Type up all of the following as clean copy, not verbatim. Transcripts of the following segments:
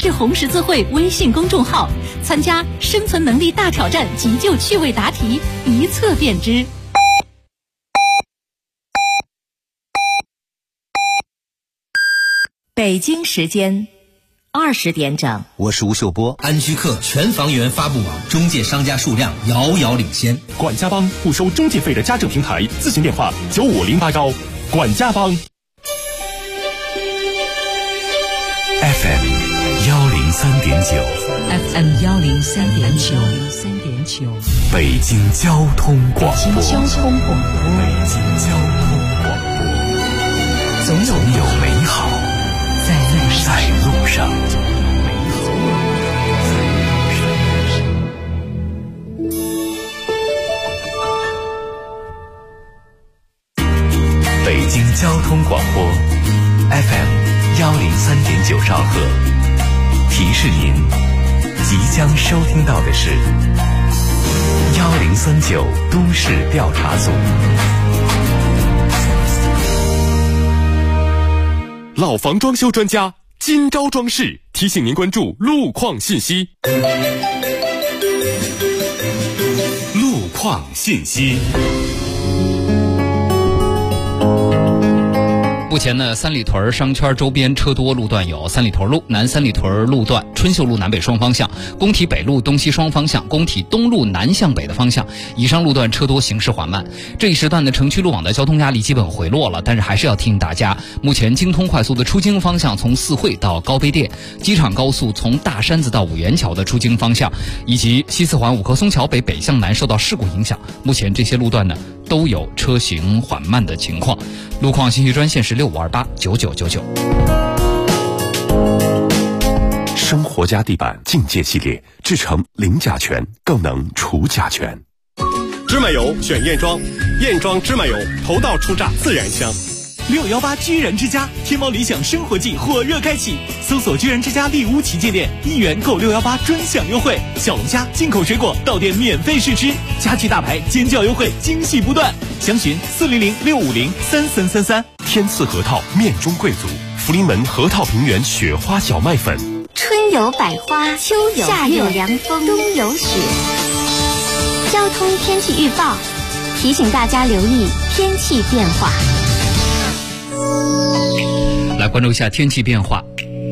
至红十字会微信公众号，参加生存能力大挑战急救趣味答题，一测便知。 北京时间20点整， 我是吴秀波。安居客全房源发布网，中介商家数量遥遥领先。 管家帮不收中介费的家政平台，咨询电话95081。管家帮。 FM 103.9 FM 103.9， 北京交通广播。 北京交通广播。总有美好在路上。 北京交通广播 FM 103.9兆赫，提示您即将收听到的是1039都市调查组。 老房装修专家金招装饰提醒您关注路况信息。路况信息。 目前呢，三里屯商圈周边车多路段有三里屯路、南三里屯路段、春秀路南北双方向、工体北路东西双方向、工体东路南向北的方向，以上路段车多，行驶缓慢。这一时段的城区路网的交通压力基本回落了，但是还是要提醒大家，目前京通快速的出京方向从四惠到高碑店，机场高速从大山子到五元桥的出京方向，以及西四环五棵松桥北北向南受到事故影响，目前这些路段呢都有车行缓慢的情况。路况信息专线是65289999。 生活家地板境界系列制成零甲醛，更能除甲醛。芝麻油选燕庄，燕庄芝麻油头道出榨自然香。 618居然之家天猫理想生活季火热开启，搜索居然之家丽屋旗舰店，1元购618专享优惠，小龙虾进口水果到店免费试吃，家具大牌尖叫优惠惊喜不断，详询400-650-3333。 天赐核桃面中贵族，福临门核桃平原雪花小麦粉。 春有百花，秋有夏有凉风，冬有雪。交通天气预报提醒大家留意天气变化。 来关注一下天气变化。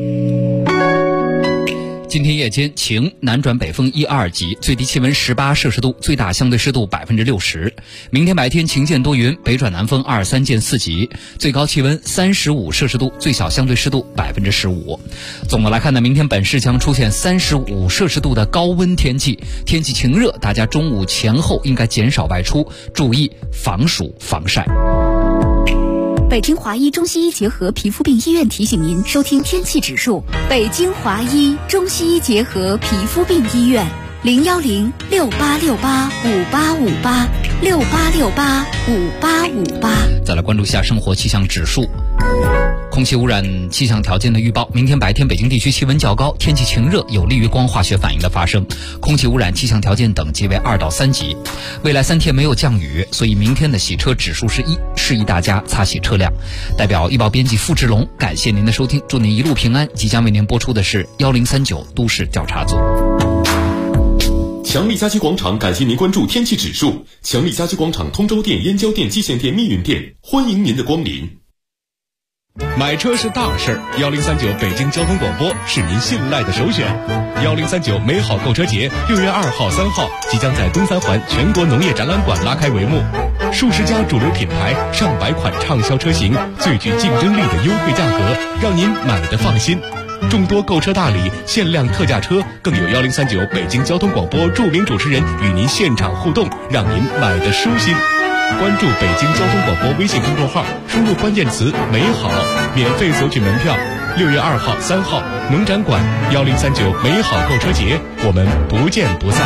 今天夜间晴，南转北风1、2级，最低气温18摄氏度，最大相对湿度60%。明天白天晴间多云，北转南风2、3见4级，最高气温35摄氏度，最小相对湿度15%。总的来看呢，明天本市将出现35摄氏度的高温天气，天气晴热，大家中午前后应该减少外出，注意防暑防晒。 北京华医中西医结合皮肤病医院提醒您收听天气指数。北京华医中西医结合皮肤病医院，010-6868-5858，6868-5858。 再来关注一下生活气象指数。空气污染气象条件的预报，明天白天北京地区气温较高，天气晴热，有利于光化学反应的发生，空气污染气象条件等级为2到3级。未来3天没有降雨，所以明天的洗车指数是1，示意大家擦洗车辆。代表预报编辑付志龙，感谢您的收听，祝您一路平安。即将为您播出的是1039都市调查组。 强力家居广场感谢您关注天气指数。强力家居广场通州店、燕郊店、蓟县店、密云店，欢迎您的光临。 买车是大事，1039北京交通广播是您信赖的首选。1039美好购车节6月2号、3号即将在东三环全国农业展览馆拉开帷幕，数十家主流品牌、上百款畅销车型，最具竞争力的优惠价格，让您买得放心。众多购车大礼、限量特价车，更有1039北京交通广播著名主持人与您现场互动，让您买得舒心。关注北京交通广播微信公众号，输入关键词美好，免费索取门票。6月2号、3号农展馆1039美好购车节，我们不见不散。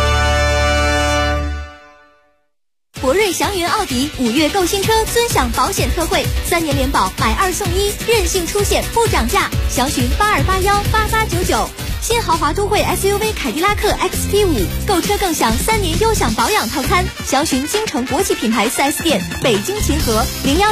博瑞祥云奥迪5月购新车尊享保险特惠，3年联保买2送1，任性出险不涨价，详询82818899。 新豪华都会 SUV 凯迪拉克 XT5，购车更享3年优享保养套餐。详询京城国际品牌 4S 店，北京秦河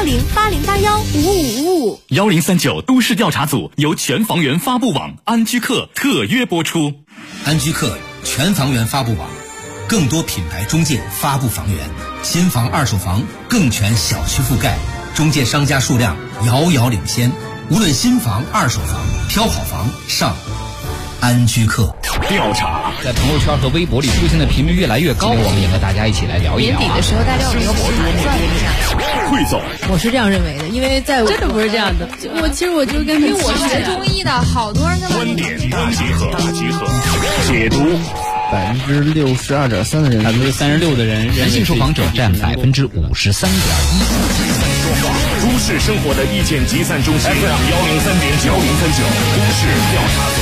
010-8081-5555。1039 都市调查组由全房源发布网安居客特约播出。 安居客全房源发布网，更多品牌中介发布房源，新房二手房更全小区覆盖，中介商家数量遥遥领先。无论新房二手房，挑好房上安居客。 调查在朋友圈和微博里出现的频率越来越高，我们也和大家一起来聊一聊。 年底的时候，大家有没有盘算一下？ 汇总， 我是这样认为的，因为在真的不是这样的。其实我就跟因为我学中医的，好多人跟观点大集合，解读。 62.3%的人 ，36%的人，男性受访者占53.1%。 都市生活的意见集散中心 FM 103.9，都市调查组。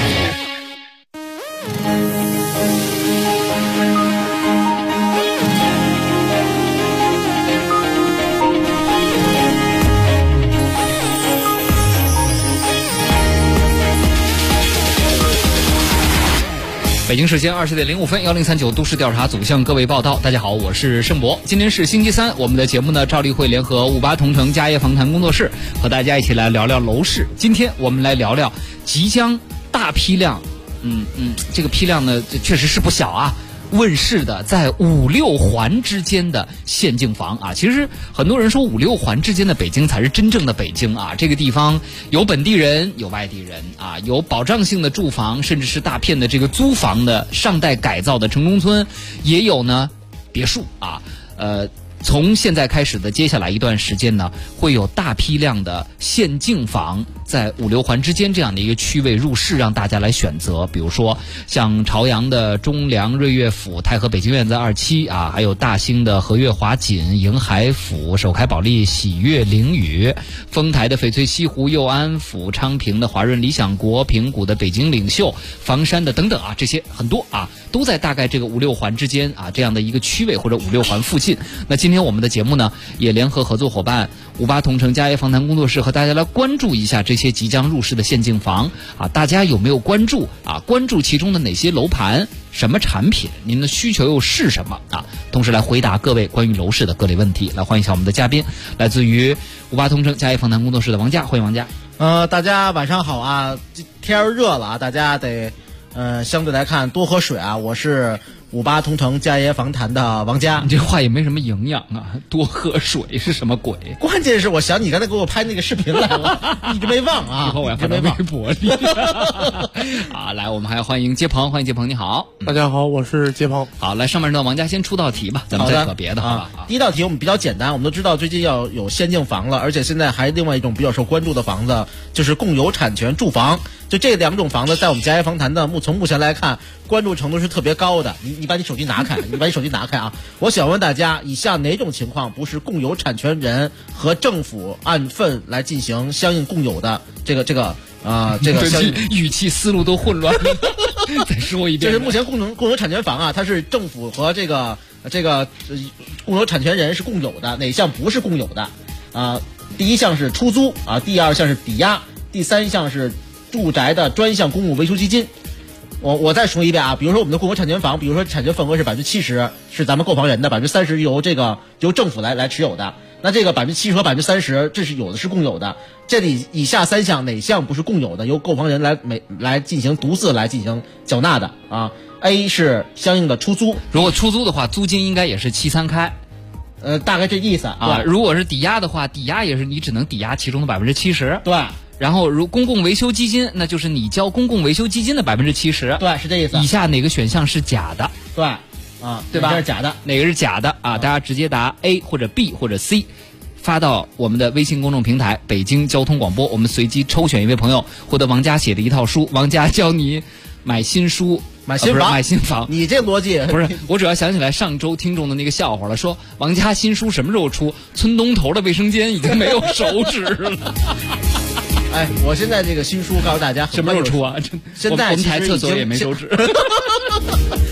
北京时间20点05分，1039都市调查组向各位报道。大家好，我是盛博。今天是星期三，我们的节目呢，照例会联合58同城家业访谈工作室和大家一起来聊聊楼市。今天我们来聊聊即将大批量，这个批量呢，确实是不小啊。问世的在5、6环之间的限境房啊，其实很多人说5、6环之间的北京才是真正的北京啊。这个地方有本地人，有外地人啊，有保障性的住房，甚至是大片的这个租房的尚待改造的城中村，也有呢别墅啊。从现在开始的接下来一段时间呢，会有大批量的限境房在5、6环之间这样的一个区位入市，让大家来选择。比如说像朝阳的中粮瑞悦府、太和北京院子2期啊，还有大兴的和悦华锦、迎海府、首开保利喜悦凌宇、丰台的翡翠西湖佑安府、昌平的华润理想国、平谷的北京领袖、房山的等等啊，这些很多啊，都在大概这个5、6环之间啊这样的一个区位或者5、6环附近。那今天我们的节目呢，也联合合作伙伴58同城家业访谈工作室和大家来关注一下这些即将入市的限境房啊，大家有没有关注啊？关注其中的哪些楼盘、什么产品？您的需求又是什么啊？同时来回答各位关于楼市的各类问题。来欢迎一下我们的嘉宾，来自于58同城家业访谈工作室的王佳，欢迎王佳。 大家晚上好啊！天热了啊，大家得相对来看多喝水啊。我是58同城家业访谈的王佳。 你这话也没什么营养啊，多喝水是什么鬼？ 关键是我想你刚才给我拍那个视频来了，一直没忘啊。 以后我要发到微博里。好，来，我们还要欢迎接鹏，欢迎接鹏，你好。 大家好，我是接鹏。 好，来上面的王佳先出道题吧，咱们再可别的好吧。 第一道题我们比较简单，我们都知道最近要有限境房了，而且现在还另外一种比较受关注的房子就是共有产权住房。就这2种房子，在我们家业访谈的从目前来看，关注程度是特别高的。你把你手机拿开，啊！我想问大家，以下哪种情况不是共有产权人和政府按份来进行相应共有的这个相应语气思路都混乱了。再说一遍， 就是目前共有产权房啊，它是政府和这个共有产权人是共有的，哪项不是共有的啊？第一项是出租啊，第二项是抵押，第三项是住宅的专项公共维修基金。我再说一遍啊，比如说我们的共有产权房，比如说产权份额是70%，是咱们购房人的，30%由政府来持有的。那这个70%和30%，这是有的是共有的。这里以下3项哪项不是共有的，由购房人来进行独自来进行缴纳的啊 ？A 是相应的出租， 如果出租的话，租金应该也是7、3开。 大概这意思啊。如果是抵押的话，抵押也是你只能抵押其中的70%。 对。 然后如公共维修基金，那就是你交公共维修基金的70%。 对，是这意思。 以下哪个选项是假的？ 对，啊， 对吧？ 哪个是假的？ 哪个是假的啊？大家直接答 A 或者 B 或者 C， 发到我们的微信公众平台北京交通广播，我们随机抽选一位朋友获得王佳写的一套书，王佳教你买新书。 买新房， 你这逻辑不是？我主要想起来上周听众的那个笑话了，说王佳新书什么时候出？村东头的卫生间已经没有手指了。 哎，我现在这个新书告诉大家什么时候出啊？ 现在我们台厕所也没手指。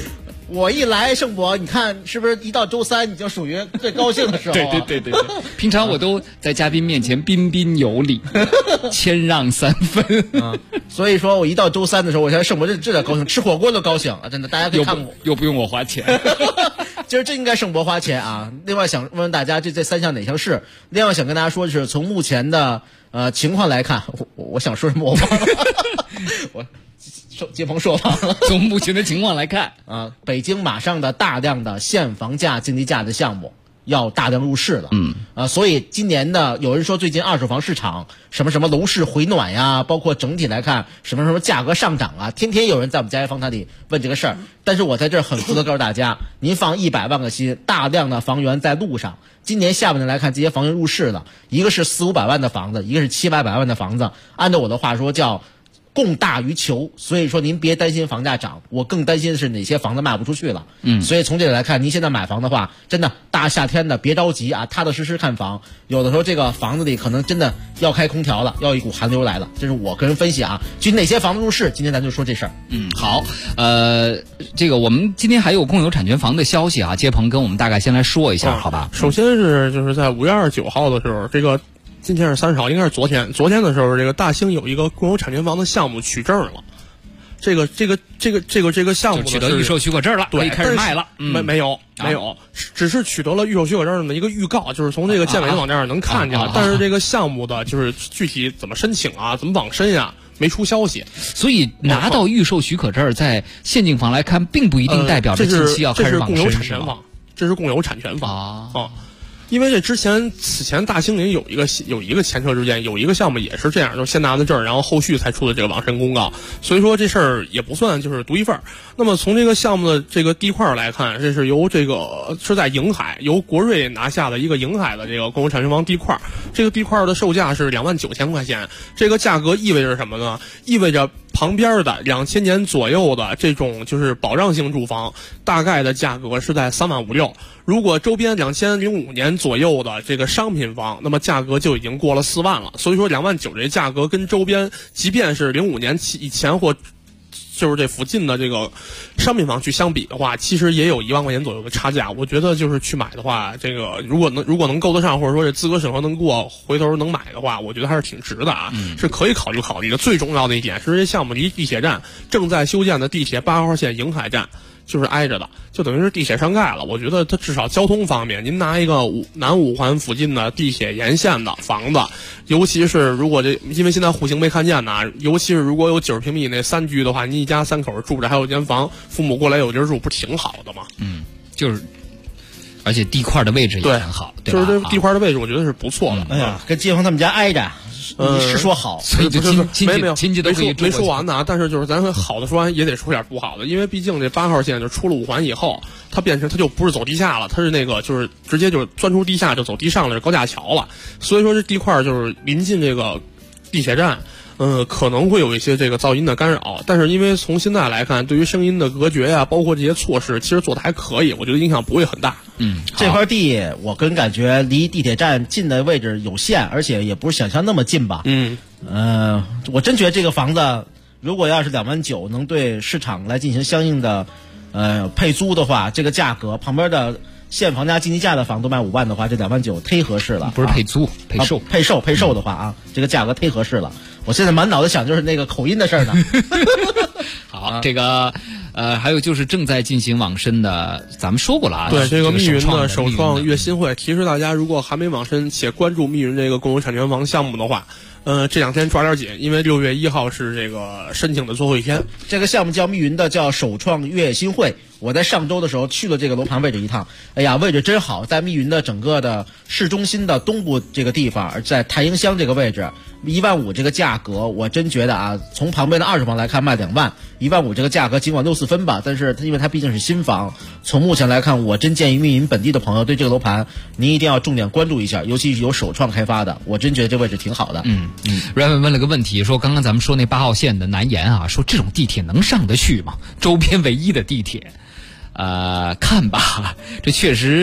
我一来盛博，你看是不是一到周三你就属于最高兴的时候、啊？ 对，平常我都在嘉宾面前彬彬有礼，谦让3分啊。所以说我一到周三的时候，我现在盛博这点高兴，吃火锅都高兴啊！真的，大家可以看我， 又不用我花钱。 其实这应该盛博花钱啊。另外想问问大家，这3项哪项是？另外想跟大家说的是，从目前的情况来看，我想说什么我忘了，我。接鹏说完了。 从目前的情况来看， 北京马上的大量的现房价、竞地价的项目要大量入市了。所以今年呢，有人说最近二手房市场什么楼市回暖呀，包括整体来看什么价格上涨啊，天天有人在我们家业房台里问这个事儿。但是我在这儿很负责告诉大家，您放100万个心，大量的房源在路上。今年下半年来看，这些房源入市了，一个是400-500万的房子，一个是700-800万的房子。按照我的话说叫供大于求，所以说您别担心房价涨，我更担心的是哪些房子卖不出去了。所以从这里来看，您现在买房的话，真的大夏天的别着急啊，踏踏实实看房。有的时候这个房子里可能真的要开空调了，要一股寒流来了，这是我个人分析啊。至于哪些房子入市，今天咱就说这事儿。 好，这个我们今天还有共有产权房的消息啊，接鹏跟我们大概先来说一下，好吧？ 首先是就是在5月29号的时候，这个。今天是30号，应该是昨天的时候，这个大兴有一个共有产权房的项目取证了。这个项目就取得预售许可证了，可以开始卖了。 没有，只是取得了预售许可证的一个预告，就是从这个建委的网站上能看见了。但是这个项目的就是具体怎么申请啊，怎么网申呀，没出消息。 所以拿到预售许可证，在现境房来看，并不一定代表着近期要开始网申。 这是共有产权房啊。因为此前大兴里有一个前车之鉴，有一个项目也是这样，就是先拿的证，然后后续才出的这个网申公告，所以说这事儿也不算就是独一份儿。那么从这个项目的这个地块来看，这是由是在瀛海由国瑞拿下的一个瀛海的这个共有产权房地块，这个地块的售价是29000块钱，这个价格意味着什么呢？意味着旁边的2000年左右的这种就是保障性住房，大概的价格是在3.56万。如果周边2005年左右的这个商品房，那么价格就已经过了4万了。所以说29000这价格跟周边即便是05年以前或就是这附近的这个商品房去相比的话，其实也有1万块钱左右的差价。我觉得就是去买的话，这个如果能够得上，或者说这资格审核能过，回头能买的话，我觉得还是挺值的啊，是可以考虑的。最重要的一点是，这项目离地铁站正在修建的地铁8号线瀛海站就是挨着的，就等于是地铁上盖了。我觉得它至少交通方面，您拿一个南5环附近的地铁沿线的房子，尤其是如果因为现在户型没看见呢，尤其是如果有90平米那3居的话，您一家3口住着，还有间房，父母过来有地儿住，不是挺好的吗？ 就是而且地块的位置也很好，对吧？ 就是这地块的位置，我觉得是不错的。 哎呀，跟街坊他们家挨着。是说好， 所以就亲戚都可以没说完呢。但是就是咱好的说完，也得说点不好的，因为毕竟这8号线就出了5环以后，它就不是走地下了，它是那个就是直接就钻出地下就走地上了，高架桥了。所以说这地块就是临近这个地铁站。可能会有一些这个噪音的干扰，但是因为从现在来看，对于声音的隔绝呀，包括这些措施，其实做的还可以，我觉得影响不会很大。 这块地我个人感觉离地铁站近的位置有限，而且也不是想象那么近吧。我真觉得这个房子如果要是2.9万能对市场来进行相应的配租的话，这个价格旁边的现房价、竞地价的房都卖5万的话，这2.9万忒合适了。 不是配租，配售， 配售的话啊，这个价格忒合适了。我现在满脑子想就是那个口音的事儿呢。 好，这个还有就是正在进行网申的，咱们说过了啊。 对，这个密云的首创悦新会提示大家，如果还没网申且关注密云这个共有产权房项目的话，这2天抓点紧，因为6月1号是这个申请的最后一天。 这个项目叫密云的，叫首创悦新会。我在上周的时候去了这个楼盘位置一趟，哎呀，位置真好，在密云的整个的市中心的东部这个地方，在太营乡这个位置，1.5万这个价格，我真觉得啊，从旁边的二手房来看卖2万，1.5万这个价格尽管6-4分吧，但是因为它毕竟是新房，从目前来看，我真建议密云本地的朋友对这个楼盘，您一定要重点关注一下，尤其是有首创开发的，我真觉得这位置挺好的。 Raven 问了个问题，说刚刚咱们说那8号线的南延啊，说这种地铁能上得去吗？周边唯一的地铁。看吧，这确实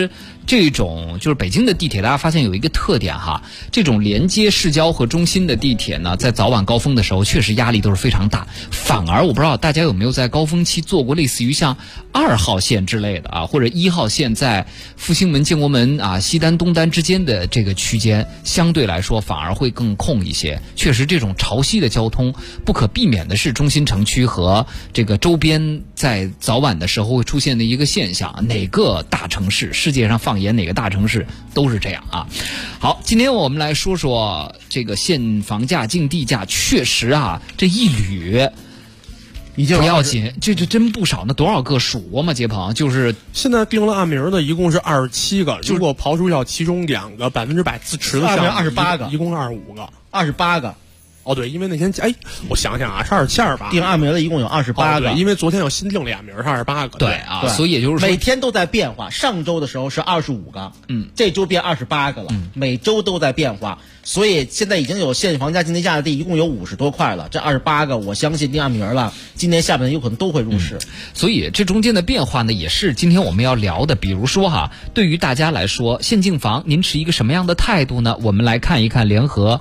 这种就是北京的地铁，大家发现有一个特点哈，这种连接市郊和中心的地铁呢，在早晚高峰的时候确实压力都是非常大。反而我不知道大家有没有在高峰期做过类似于像2号线之类的啊，或者1号线在复兴门、建国门啊、西单、东单之间的这个区间，相对来说反而会更空一些。确实，这种潮汐的交通不可避免的是中心城区和这个周边在早晚的时候会出现的一个现象。哪个大城市，世界上放眼哪个大城市都是这样啊。好，今天我们来说说这个限房价、竞地价，确实啊，这一捋已经不要紧，这真不少。那多少个数过吗？杰鹏，就是现在定了按名的一共是27个，如果刨除掉其中2个100%自持的项目 ，28个， 一共是25个 ，28个。 哦，对，因为那天我想想啊，是27、28。 定按名的一共有28个， 对，因为昨天又新定了2名，是28个。 对啊，所以也就是说每天都在变化。上周的时候是25个，这周变28个了，每周都在变化。所以现在已经有限房价、竞地价的地，一共有50多块了。这28个，我相信定按名了，今年下半年有可能都会入市。 所以这中间的变化呢，也是今天我们要聊的。比如说哈，对于大家来说，限竞房，您持一个什么样的态度呢？我们来看一看联合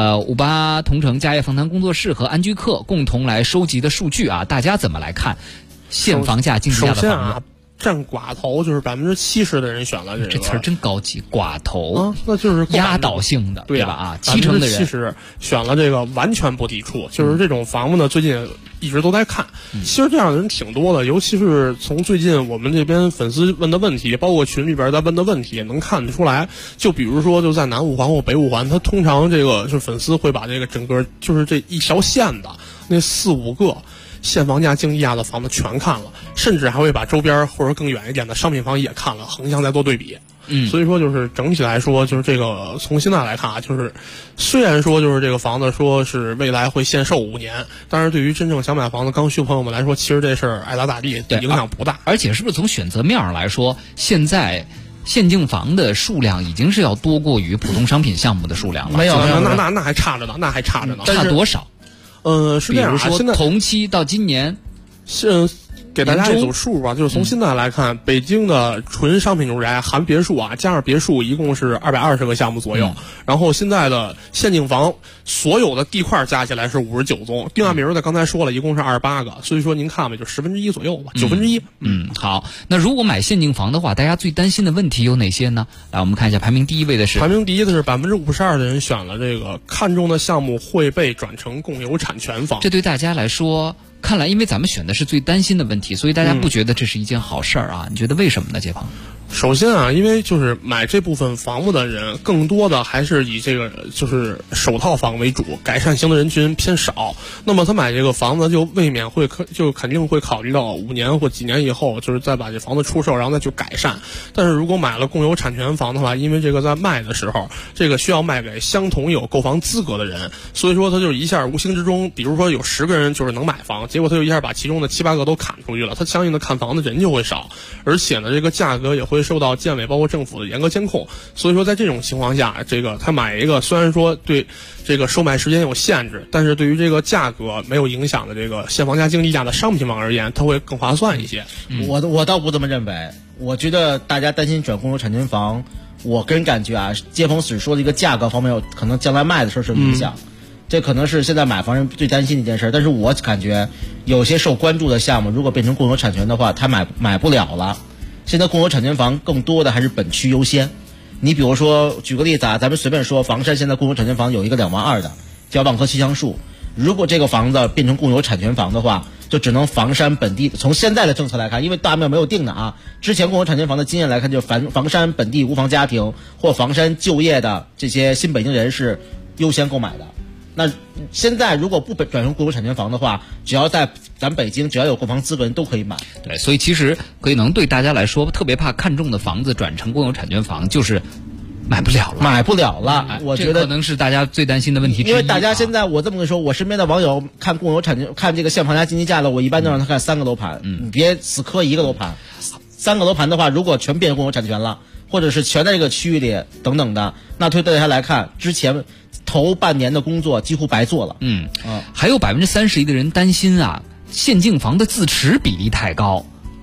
58同城家业访谈工作室和安居客共同来收集的数据啊，大家怎么来看限房价、竞地价的房子？ 占寡头就是70%的人选了这词儿真高级，寡头那就是压倒性的，对吧？啊，70%的人选了这个完全不抵触，就是这种房子呢，最近一直都在看。其实这样的人挺多的，尤其是从最近我们这边粉丝问的问题，包括群里边在问的问题，能看得出来。就比如说，就在南五环或北五环，他通常这个就粉丝会把这个整个就是这一条线的那4、5个限房价、竞地价的房子全看了，甚至还会把周边或者更远一点的商品房也看了，横向再做对比。所以说就是整体来说，就是这个从现在来看啊，就是虽然说就是这个房子说是未来会限售5年，但是对于真正想买房子刚需朋友们来说，其实这事儿爱咋咋地，影响不大。 而且是不是从选择面上来说，现在限竞房的数量已经是要多过于普通商品项目的数量了？ 没有， 那还差着呢， 差多少？ 是这样啊， 比如说同期到今年是。给大家一组数吧，就是从现在来看，北京的纯商品住宅含别墅啊，加上别墅一共是220个项目左右。然后现在的限竞房所有的地块加起来是59宗，定按名的刚才说了，一共是28个，所以说您看吧，就1/10左右吧，1/9。 好，那如果买限竞房的话，大家最担心的问题有哪些呢？来，我们看一下排名第一位的是 52%的人选了这个看中的项目会被转成共有产权房， 这对大家来说。看来，因为咱们选的是最担心的问题，所以大家不觉得这是一件好事儿啊？你觉得为什么呢，杰鹏？ 首先啊，因为就是买这部分房子的人，更多的还是以这个就是首套房为主，改善型的人群偏少。那么他买这个房子就未免会肯定会考虑到5年或几年以后，就是再把这房子出售，然后再去改善。但是如果买了共有产权房的话，因为这个在卖的时候，这个需要卖给相同有购房资格的人，所以说他就一下无形之中，比如说有10个人就是能买房，结果他就一下把其中的7、8个都砍出去了，他相应的看房的人就会少，而且呢，这个价格也会受到建委包括政府的严格监控。所以说在这种情况下，这个他买一个虽然说对这个售卖时间有限制，但是对于这个价格没有影响的这个限房价、竞地价的商品房而言，它会更划算一些。 我倒不这么认为，我觉得大家担心转共有产权房，我个人感觉啊，杰鹏只说的一个价格方面，可能将来卖的时候是有影响。这可能是现在买房人最担心的一件事，但是我感觉有些受关注的项目，如果变成共有产权的话，他买不了了。现在共有产权房更多的还是本区优先。你比如说，举个例子啊，咱们随便说，房山现在共有产权房有一个2万2的，叫万科西乡树。如果这个房子变成共有产权房的话，就只能房山本地。从现在的政策来看，因为大庙没有定的啊，之前共有产权房的经验来看，就是房山本地无房家庭或房山就业的这些新北京人是优先购买的。那现在如果不转成共有产权房的话，只要在咱北京，只要有购房资格人都可以买。 对，所以其实可能对大家来说，特别怕看中的房子转成共有产权房，就是买不了了。我觉得可能是大家最担心的问题之一。 因为大家现在，我这么跟你说，我身边的网友看共有产权、看这个限房价、竞地价的，我一般都让他看3个楼盘。你别死磕1个楼盘，3个楼盘的话，如果全变成共有产权了，或者是全在这个区域里等等的，那对大家来看，之前头半年的工作几乎白做了。 还有31%的人担心啊，限竞房的自持比例太高。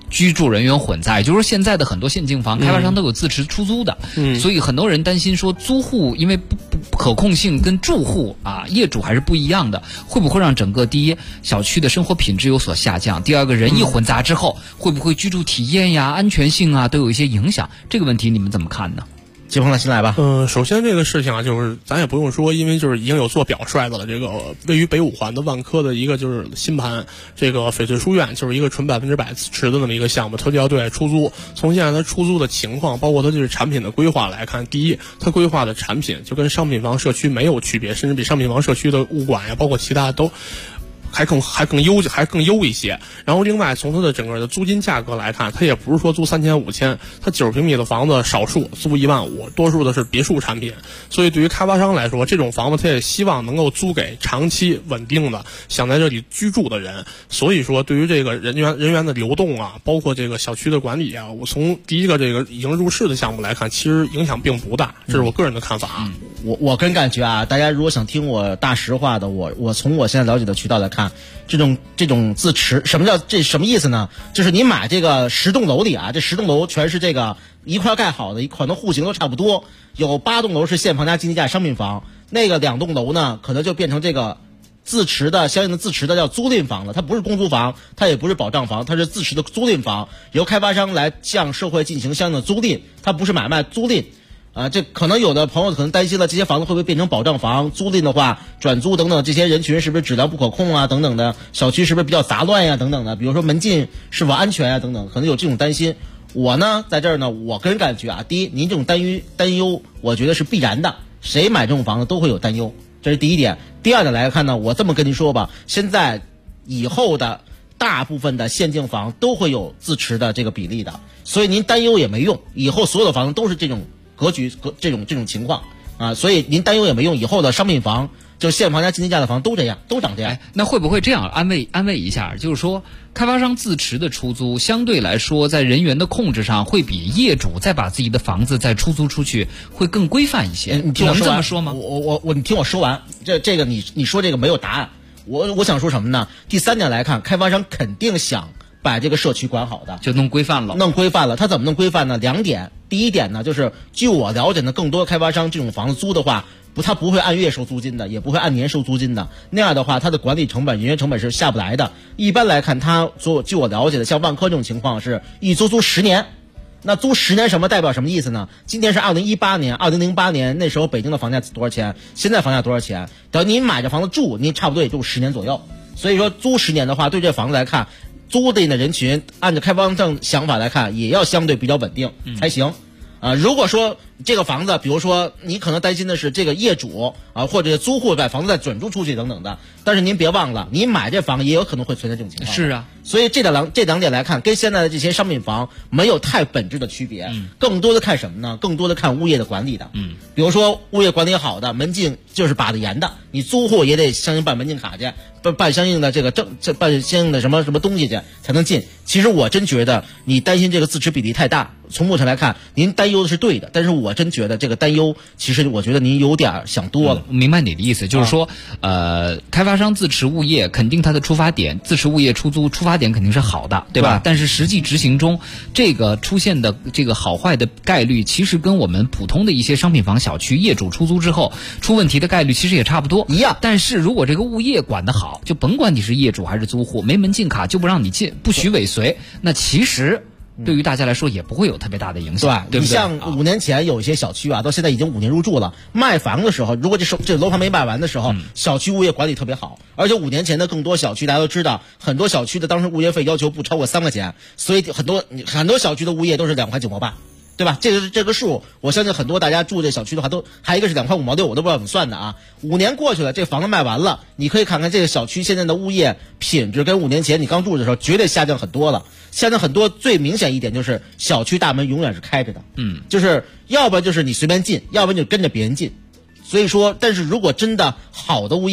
居住人员混杂，也就是说现在的很多现金房开发商都有自持出租的，所以很多人担心说租户因为不可控性跟住户业主还是不一样的，会不会让整个第一小区的生活品质有所下降，第二个人一混杂之后会不会居住体验呀、安全性都有一些影响？这个问题你们怎么看呢？ 季鹏，先来吧。 首先这个事情就是咱也不用说，因为就是已经有做表率的了。这个位于北五环的万科的一个就是新盘，这个翡翠书院就是一个纯100%自持的那么一个项目，它就要对外出租。从现在它出租的情况，包括它就是产品的规划来看，第一，它规划的产品就跟商品房社区没有区别，甚至比商品房社区的物管呀，包括其他都还更优一些。然后另外从它的整个的租金价格来看，它也不是说租3000、5000，它90平米的房子少数租15000，多数的是别墅产品。所以对于开发商来说，这种房子它也希望能够租给长期稳定的想在这里居住的人。所以说对于这个人员的流动包括这个小区的管理我从第一个这个已经入市的项目来看，其实影响并不大，这是我个人的看法。 我个人感觉大家如果想听我大实话的，我从我现在了解的渠道来看，这种自持，什么意思呢？就是你买这个10栋楼里这10栋楼全是这个一块盖好的，可能户型都差不多，有8栋楼是现房加经济价商品房，那个2栋楼呢，可能就变成这个自持的相应的自持的叫租赁房了，它不是公租房，它也不是保障房，它是自持的租赁房，由开发商来向社会进行相应的租赁，它不是买卖，租赁。这可能有的朋友可能担心了，这些房子会不会变成保障房？租赁的话，转租等等，这些人群是不是质量不可控等等的？小区是不是比较杂乱等等的？比如说门禁是否安全等等，可能有这种担心。我呢，在这儿呢，我个人感觉第一，您这种担忧，我觉得是必然的，谁买这种房子都会有担忧，这是第一点。第二点来看呢，我这么跟您说吧，现在以后的大部分的现净房都会有自持的这个比例的，所以您担忧也没用，以后所有的房子都是这种格局这种情况所以您担忧也没用，以后的商品房就现房加经济价的房都这样，都长这样。 那会不会这样安慰一下，就是说开发商自持的出租相对来说在人员的控制上会比业主再把自己的房子再出租出去会更规范一些？ 你听我说完， 能这么说吗？ 你听我说完，这个你说这个没有答案，我想说什么呢？第3点来看，开发商肯定想把这个社区管好的， 就弄规范了。他怎么弄规范呢？2点。第一点呢，就是据我了解呢，更多的开发商这种房子租的话，他不会按月收租金的，也不会按年收租金的。那样的话，他的管理成本、人员成本是下不来的。一般来看，据我了解的，像万科这种情况是一租10年。那租10年代表什么意思呢？今天是2018年、2008年，那时候北京的房价多少钱？现在房价多少钱？等您买着房子住，您差不多也就10年左右。所以说租10年的话，对这房子来看，租赁的人群按照开发商想法来看，也要相对比较稳定才行。如果说这个房子，比如说你可能担心的是这个业主或者租户把房子再转租出去等等的，但是您别忘了，您买这房也有可能会存在这种情况。 是啊， 所以这两点来看，跟现在的这些商品房没有太本质的区别。更多的看什么呢？更多的看物业的管理的。比如说物业管理好的，门禁就是把得严的，你租户也得相应办门禁卡去，办相应的办相应的什么东西去才能进。其实我真觉得你担心这个自持比例太大，从目前来看，您担忧的是对的，但是我真觉得这个担忧，其实我觉得您有点想多了。 明白你的意思，就是说，开发商自持物业肯定它的出发点，自持物业出租出发点肯定是好的，对吧？但是实际执行中，这个出现的这个好坏的概率，其实跟我们普通的一些商品房小区业主出租之后出问题的概率其实也差不多一样。 但是如果这个物业管得好，就甭管你是业主还是租户，没门禁卡就不让你进，不许尾随，那其实对于大家来说也不会有特别大的影响，对不对？ 你像5年前有一些小区到现在已经5年入住了，卖房的时候，如果这楼盘没卖完的时候，小区物业管理特别好，而且5年前的更多小区大家都知道，很多小区的当时物业费要求不超过3块钱，所以很多小区的物业都是2块9毛8。对吧？这个数，我相信很多大家住这小区的话，还一个是2块5毛6，我都不知道怎么算的5年过去了，这房子卖完了，你可以看看这个小区现在的物业品质跟5年前你刚住的时候绝对下降很多了。下降很多，最明显一点就是小区大门永远是开着的，就是要不然就是你随便进，要不然就跟着别人进。所以说，但是如果真的好的物业，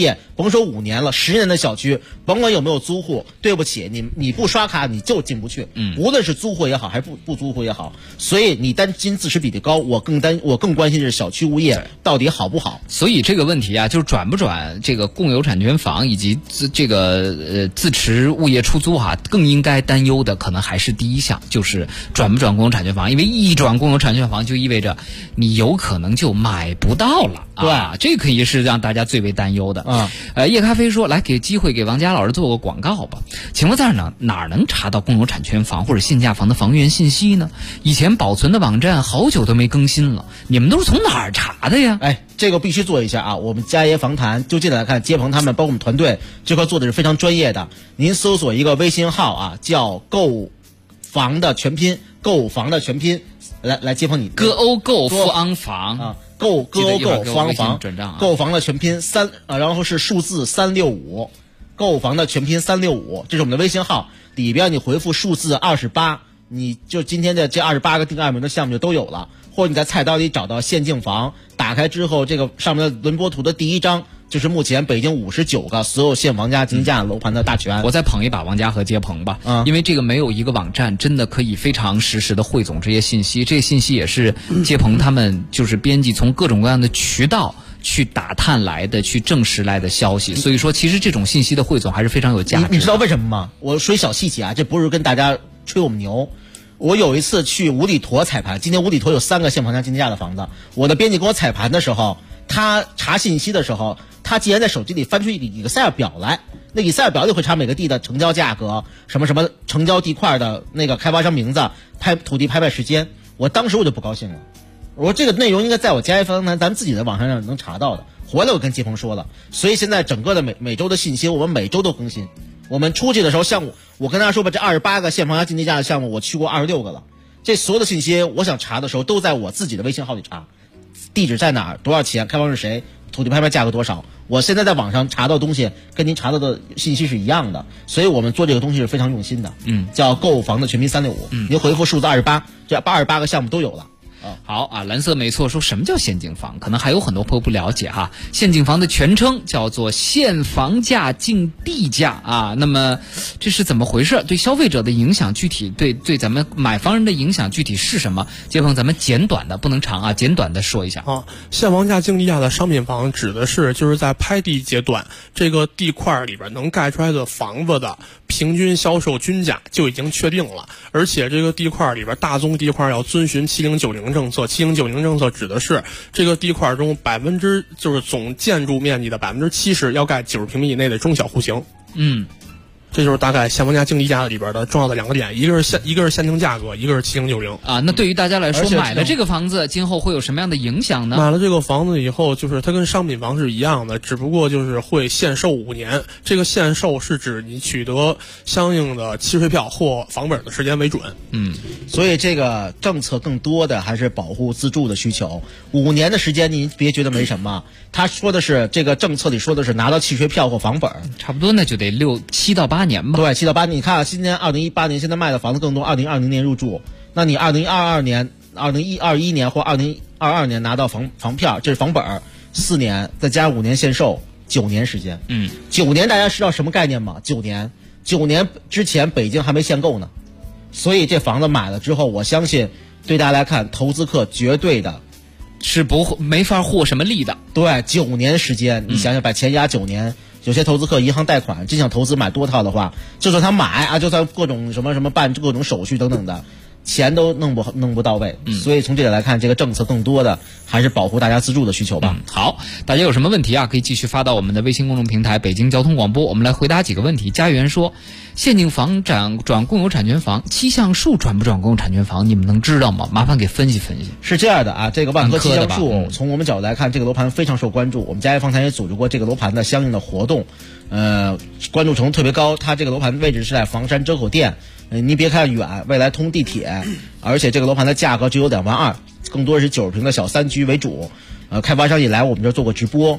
甭说5年了，10年的小区，甭管有没有租户，对不起，你不刷卡你就进不去。无论是租户也好，还是不租户也好，所以你担心自持比例高，我更关心的是小区物业到底好不好。 所以这个问题啊，就是转不转这个共有产权房以及自持物业出租更应该担忧的可能还是第一项，就是转不转共有产权房，因为一转共有产权房就意味着你有可能就买不到了。对，这可以是让大家最为担忧的。叶咖啡说，来给机会给王佳老师做个广告吧。请问在哪儿能查到共有产权房或者限价房的房源信息呢？以前保存的网站好久都没更新了，你们都是从哪儿查的呀？ 这个必须做一下啊！我们佳业访谈就近来看，街鹏他们包括我们团队这块做的是非常专业的。您搜索一个微信号啊，叫购房的全拼，购房的全拼，来街鹏你歌欧购房房啊，购房房购房的全拼然后是数字365，购房的全拼365，这是我们的微信号，里边你回复数字28，你就今天的这28个定2名的项目就都有了。或者你在菜单里找到限竞房，打开之后，这个上面的轮播图的第一张就是目前北京59个所有现房价竞价楼盘的大全。 我再捧一把王家和街鹏吧，因为这个没有一个网站真的可以非常实时的汇总这些信息，这些信息也是街鹏他们就是编辑从各种各样的渠道去打探来的，去证实来的消息。所以说，其实这种信息的汇总还是非常有价值的。 你知道为什么吗？我说小细节啊，这不是跟大家吹我们牛。我有一次去五里坨彩盘，今天五里坨有3个现房价竞价的房子，我的编辑给我彩盘的时候，他查信息的时候，他竟然在手机里翻出一个 Excel 表来，那 Excel 表里会查每个地的成交价格，什么成交地块的那个开发商名字、土地拍卖时间，我当时我就不高兴了，我说这个内容应该在我佳业访谈咱们自己的网站上能查到的。回来我跟街鹏说了，所以现在整个的每周的信息我们每周都更新。我们出去的时候，项目我跟大家说吧，这28个现房价竞价的项目，我去过26个了。这所有的信息，我想查的时候，都在我自己的微信号里查，地址在哪儿，多少钱，开发商是谁，土地拍卖价格多少。我现在在网上查到东西，跟您查到的信息是一样的，所以我们做这个东西是非常用心的。叫购房的全拼365，您回复数字28，这28个项目都有了。 好啊，蓝色没错，说什么叫限竞房？可能还有很多朋友不了解哈。限竞房的全称叫做现房价竞地价啊。那么这是怎么回事？对消费者的影响具体对咱们买房人的影响具体是什么？街鹏咱们简短的不能长啊，简短的说一下。 现房价竞地价的商品房指的是就是在拍地阶段，这个地块里边能盖出来的房子的平均销售均价就已经确定了，而且这个地块里边大宗地块要遵循7090政策。7090政策指的是这个地块中就是总建筑面积的70%要盖90平米以内的中小户型。这就是大概现房价竞地价里边的重要的2个点，一个是限定价格，一个是7090 啊。那对于大家来说，买了这个房子今后会有什么样的影响呢？ 买了这个房子以后，就是它跟商品房是一样的，只不过就是会限售5年。这个限售是指你取得相应的契税票或房本的时间为准。 所以这个政策更多的还是保护自住的需求。5年的时间您别觉得没什么，他说的是这个政策里说的是拿到契税票或房本， 差不多那就得7到8年吧。 对，7到8年。你看啊，今年2018年现在卖的房子更多，2020年入住，那你2022年、2021年或2022年拿到房票，这是房本，4年再加上5年限售，9年时间。9年大家知道什么概念吗？9年之前北京还没限购呢，所以这房子买了之后，我相信对大家来看，投资客绝对的是没法获什么利的。 对，9年时间，你想想把钱压9年。有些投资客银行贷款真想投资买多套的话，就算他买啊，就算各种什么办各种手续等等的，钱都弄不到位。所以从这点来看，这个政策更多的还是保护大家自住的需求吧。 好，大家有什么问题啊，可以继续发到我们的微信公众平台北京交通广播，我们来回答几个问题。家园说，限竞房转共有产权房，7项树转不转共有产权房，你们能知道吗？麻烦给分析分析。 是这样的啊，这个万科7项树，从我们角度来看，这个楼盘非常受关注。我们佳业房产也组织过这个楼盘的相应的活动，关注程度特别高。它这个楼盘位置是在房山周口店，你别看远，未来通地铁，而且这个楼盘的价格只有2万2，更多是90平的小3居为主。开发商也来我们这儿做过直播。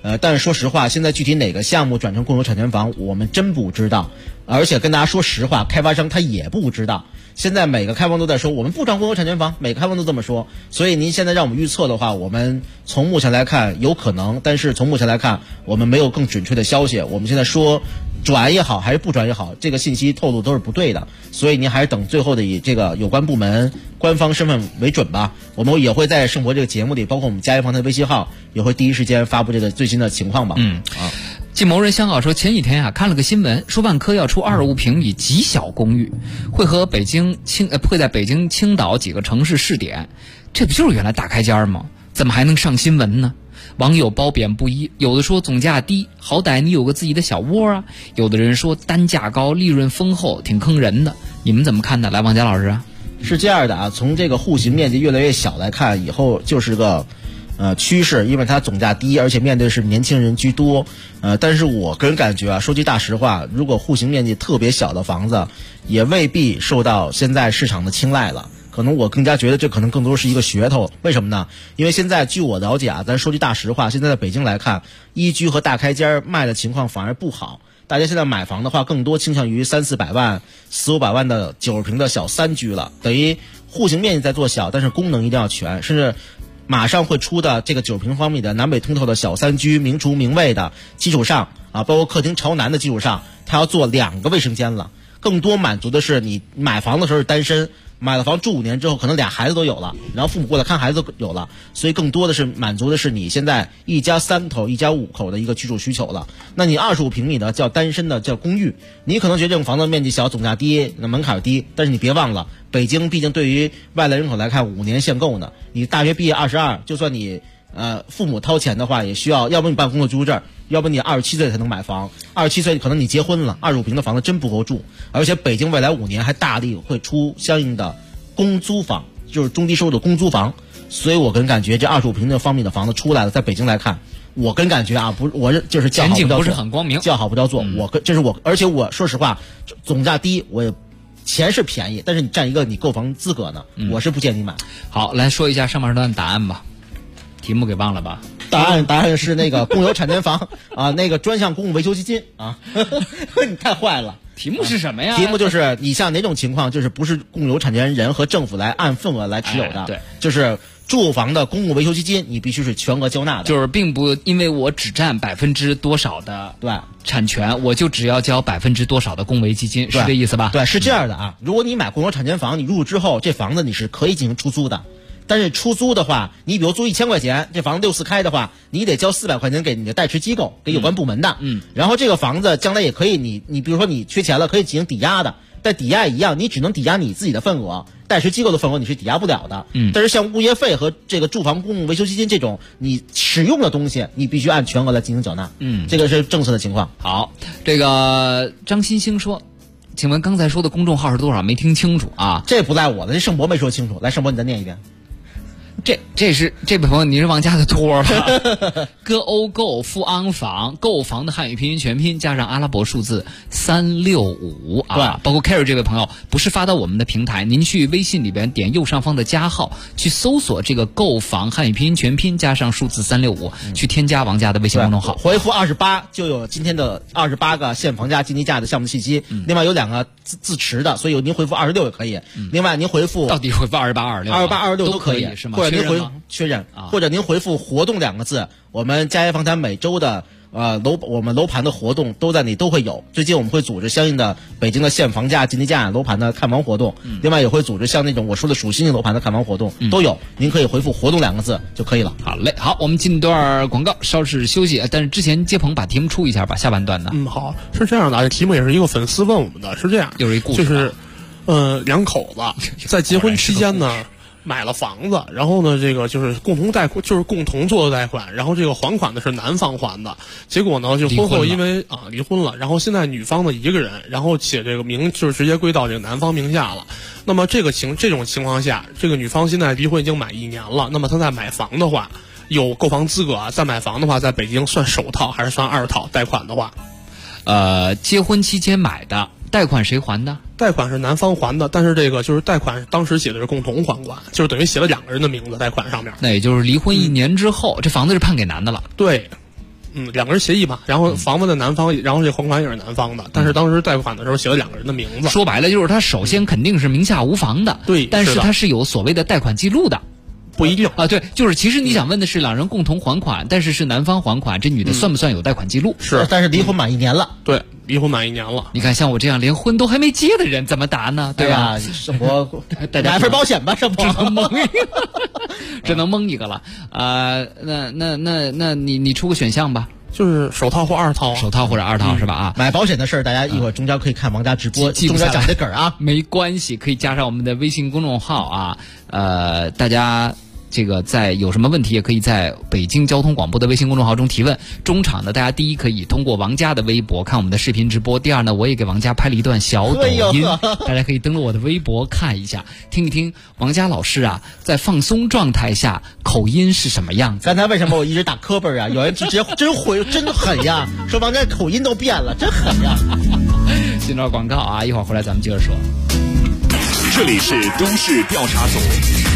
但是说实话，现在具体哪个项目转成共有产权房，我们真不知道。而且跟大家说实话，开发商他也不知道。现在每个开发商都在说我们不转共有产权房，每个开发商都这么说。所以您现在让我们预测的话，我们从目前来看有可能，但是从目前来看，我们没有更准确的消息。我们现在说转也好还是不转也好，这个信息透露都是不对的。所以您还是等最后的以这个有关部门官方身份为准吧。我们也会在生活这个节目里，包括我们家业房的微信号，也会第一时间发布这个最新的情况吧。 晋谋人相告说，前几天看了个新闻，说万科要出25平米极小公寓，会在北京、青岛几个城市试点。这不就是原来大开间吗？怎么还能上新闻呢？网友褒贬不一，有的说总价低，好歹你有个自己的小窝啊；有的人说单价高，利润丰厚，挺坑人的。你们怎么看呢？来，王佳老师啊。 是这样的啊，从这个户型面积越来越小来看，以后就是个趋势，因为它总价低，而且面对是年轻人居多。但是我个人感觉啊，说句大实话，如果户型面积特别小的房子，也未必受到现在市场的青睐了。可能我更加觉得这可能更多是一个噱头。为什么呢？因为现在据我了解啊，咱说句大实话，现在在北京来看，一居和大开间卖的情况反而不好。大家现在买房的话，更多倾向于300-400万、400-500万的90平的小3居了，等于户型面积在做小，但是功能一定要全，甚至马上会出的这个90平方米的南北通透的小3居，明厨明卫的基础上啊，包括客厅朝南的基础上，它要做2个卫生间了。更多满足的是你买房的时候是单身，买了房住5年之后，可能俩孩子都有了，然后父母过来看孩子都有了，所以更多的是满足的是你现在一家3口、一家5口的一个居住需求了。那你25平米的叫单身的叫公寓，你可能觉得这种房子面积小，总价低，那门槛低，但是你别忘了，北京毕竟对于外来人口来看5年限购呢。你大学毕业22，就算你父母掏钱的话，也需要，要不你办工作居住证，要不你27岁才能买房，27岁可能你结婚了，25平的房子真不够住。而且北京未来5年还大力会出相应的公租房，就是中低收入的公租房。所以我个人感觉这25平方米的房子出来了，在北京来看，我个人感觉啊，我就是叫好不叫座， 前景不是很光明， 叫好不叫座。而且我说实话，总价低，我也钱是便宜，但是你占一个你购房资格呢，我是不建议买。 好，来说一下上半段答案吧。题目给忘了吧？ 答案是那个共有产权房啊，那个专项公共维修基金啊。你太坏了。 题目是什么呀？ 题目就是你像哪种情况，就是不是共有产权人和政府来按份额来持有的， 对， 就是住房的公共维修基金，你必须是全额交纳的。 就是并不因为我只占多少的产权，我就只要交多少的公维基金，是这意思吧？ 对，是这样的啊。如果你买共有产权房，你入住之后，这房子你是可以进行出租的。但是出租的话，你比如租1000块钱，这房子6次开的话，你得交400块钱给你的代持机构，给有关部门的。然后这个房子将来也可以，你比如说你缺钱了，可以进行抵押的，但抵押也一样，你只能抵押你自己的份额，代持机构的份额你是抵押不了的。但是像物业费和这个住房公共维修基金这种你使用的东西，你必须按全额来进行缴纳。这个是政策的情况。 好，这个张新兴说，请问刚才说的公众号是多少？没听清楚啊。 这不赖我的，这盛博没说清楚。来，盛博你再念一遍。 这是这位朋友，你是王家的托吧？歌欧购富安房购房的汉语拼音全拼加上阿拉伯数字365啊，包括 Carry 这位朋友不是发到我们的平台，您去微信里边点右上方的加号，去搜索这个购房汉语拼音全拼加上数字365，去添加王家的微信公众号， 回复28就有今天的28个现房价、经济价的项目信息。另外有2个自持的，所以您回复26也可以。另外您回复到底回复28、26 都可以是吗？ 或者您确认，或者您回复活动2个字，我们家业房产每周的我们楼盘的活动都在那都会有。最近我们会组织相应的北京的现房价、经济价楼盘的看房活动，另外也会组织像那种我说的属新型楼盘的看房活动，都有。您可以回复活动2个字就可以了。 好嘞，好，我们进段广告，稍事休息。但是之前接鹏把题目出一下吧，下半段的。 好，是这样的，这题目也是一个粉丝问我们的，是这样， 又是一故事， 就是2口子在结婚期间呢。买了房子，然后呢，这个就是共同贷款，就是共同做的贷款，然后这个还款的是男方还的，结果呢，就婚后因为离婚了，然后现在女方的一个人，然后且这个名就是直接归到这个男方名下了。那么这种情况下，这个女方现在离婚已经满1年了，那么她在买房的话，有购房资格啊，在买房的话，在北京算首套还是算2套？贷款的话， 结婚期间买的。贷款谁还的？ 贷款是男方还的，但是这个就是贷款当时写的是共同还款，就是等于写了2个人的名字贷款上面。 那也就是离婚1年之后，这房子是判给男的了。 对， 2个人协议嘛，然后房子的男方，然后这还款也是男方的，但是当时贷款的时候写了2个人的名字。 说白了就是他首先肯定是名下无房的， 对， 但是他是有所谓的贷款记录的。 不一定啊，对，就是其实你想问的是2人共同还款，但是男方还款，这女的算不算有贷款记录？ 是，但是离婚满1年了。 对，离婚满1年了。 你看，像我这样连婚都还没结的人，怎么答呢？对吧？ 生活买份保险吧，生活只能蒙一个，只能蒙一个了啊！那你出个选项吧。 就是首套或2套， 首套或者2套是吧？啊， 买保险的事儿，大家一会儿中间可以看王家直播，中间讲这梗啊， 没关系，可以加上我们的微信公众号啊。大家这个在有什么问题，也可以在北京交通广播的微信公众号中提问。中场呢，大家第一可以通过王家的微博看我们的视频直播，第二呢，我也给王家拍了一段小抖音，大家可以登录我的微博看一下，听一听王家老师啊在放松状态下口音是什么样子。 刚才为什么我一直打磕巴啊？有人直接真狠呀，说王家口音都变了，真狠呀。 进段广告啊，一会儿回来咱们接着说。 这里是都市调查组。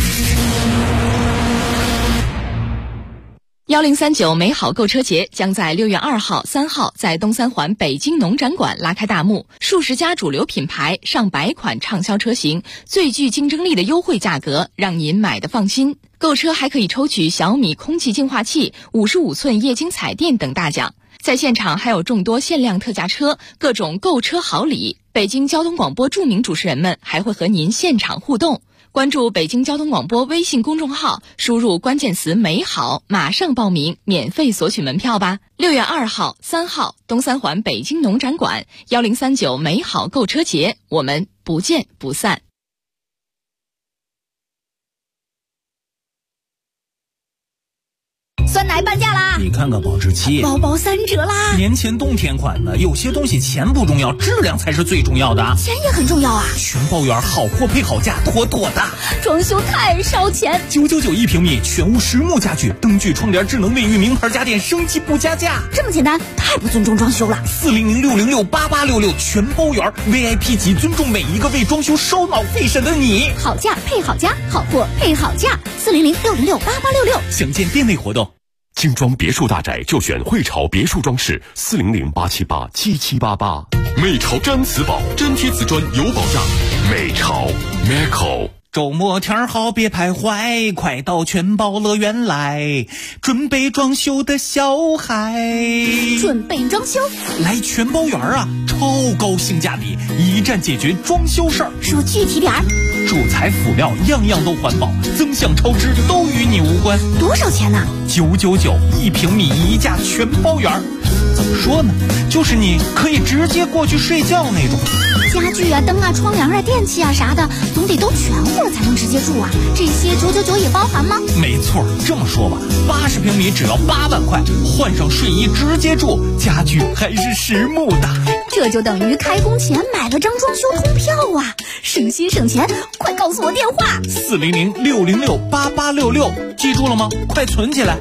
1039美好购车节将在6月2号、3号在东三环北京农展馆拉开大幕，数十家主流品牌、上百款畅销车型，最具竞争力的优惠价格，让您买得放心。购车还可以抽取小米空气净化器、55寸液晶彩电等大奖。在现场还有众多限量特价车，各种购车好礼。北京交通广播著名主持人们还会和您现场互动。关注北京交通广播微信公众号，输入关键词美好，马上报名，免费索取门票吧。6月2号、3号，东三环北京农展馆1039美好购车节，我们不见不散。 酸奶半价啦！ 你看看保质期， 包包3折啦！ 年前冬天款的，有些东西钱不重要，质量才是最重要的。 钱也很重要啊！ 全包圆，好货配好价，妥妥的。 装修太烧钱 ，999一平米，全屋实木家具，灯具、窗帘、智能卫浴，名牌家电，升级不加价。 这么简单，太不尊重装修了。 400-606-8866全包圆 ，VIP 级，尊重每一个为装修烧脑费神的你。 好价配好家，好货配好价。400-606-8866， 详见店内活动。 精装别墅大宅就选汇潮别墅装饰，400-878-7788。美潮粘瓷宝，粘贴瓷砖有保障。美潮 Meco。 周末天好别徘徊，快到全包乐园来，准备装修的小孩。 准备装修来全包园啊，超高性价比，一站解决装修事儿。 说具体点儿， 主材辅料样样都环保，增项超支都与你无关。 多少钱呢 ？999一平米一价全包园。怎么说呢，就是你可以直接过去睡觉那种。 家具啊、灯啊、窗帘啊、电器啊啥的，总得都全乎了才能直接住啊。这些999也包含吗？ 没错，这么说吧，80平米只要8万块，换上睡衣直接住，家具还是实木的。 这就等于开工前买了张装修通票啊，省心省钱。快告诉我电话 ，400-606-8866，记住了吗？快存起来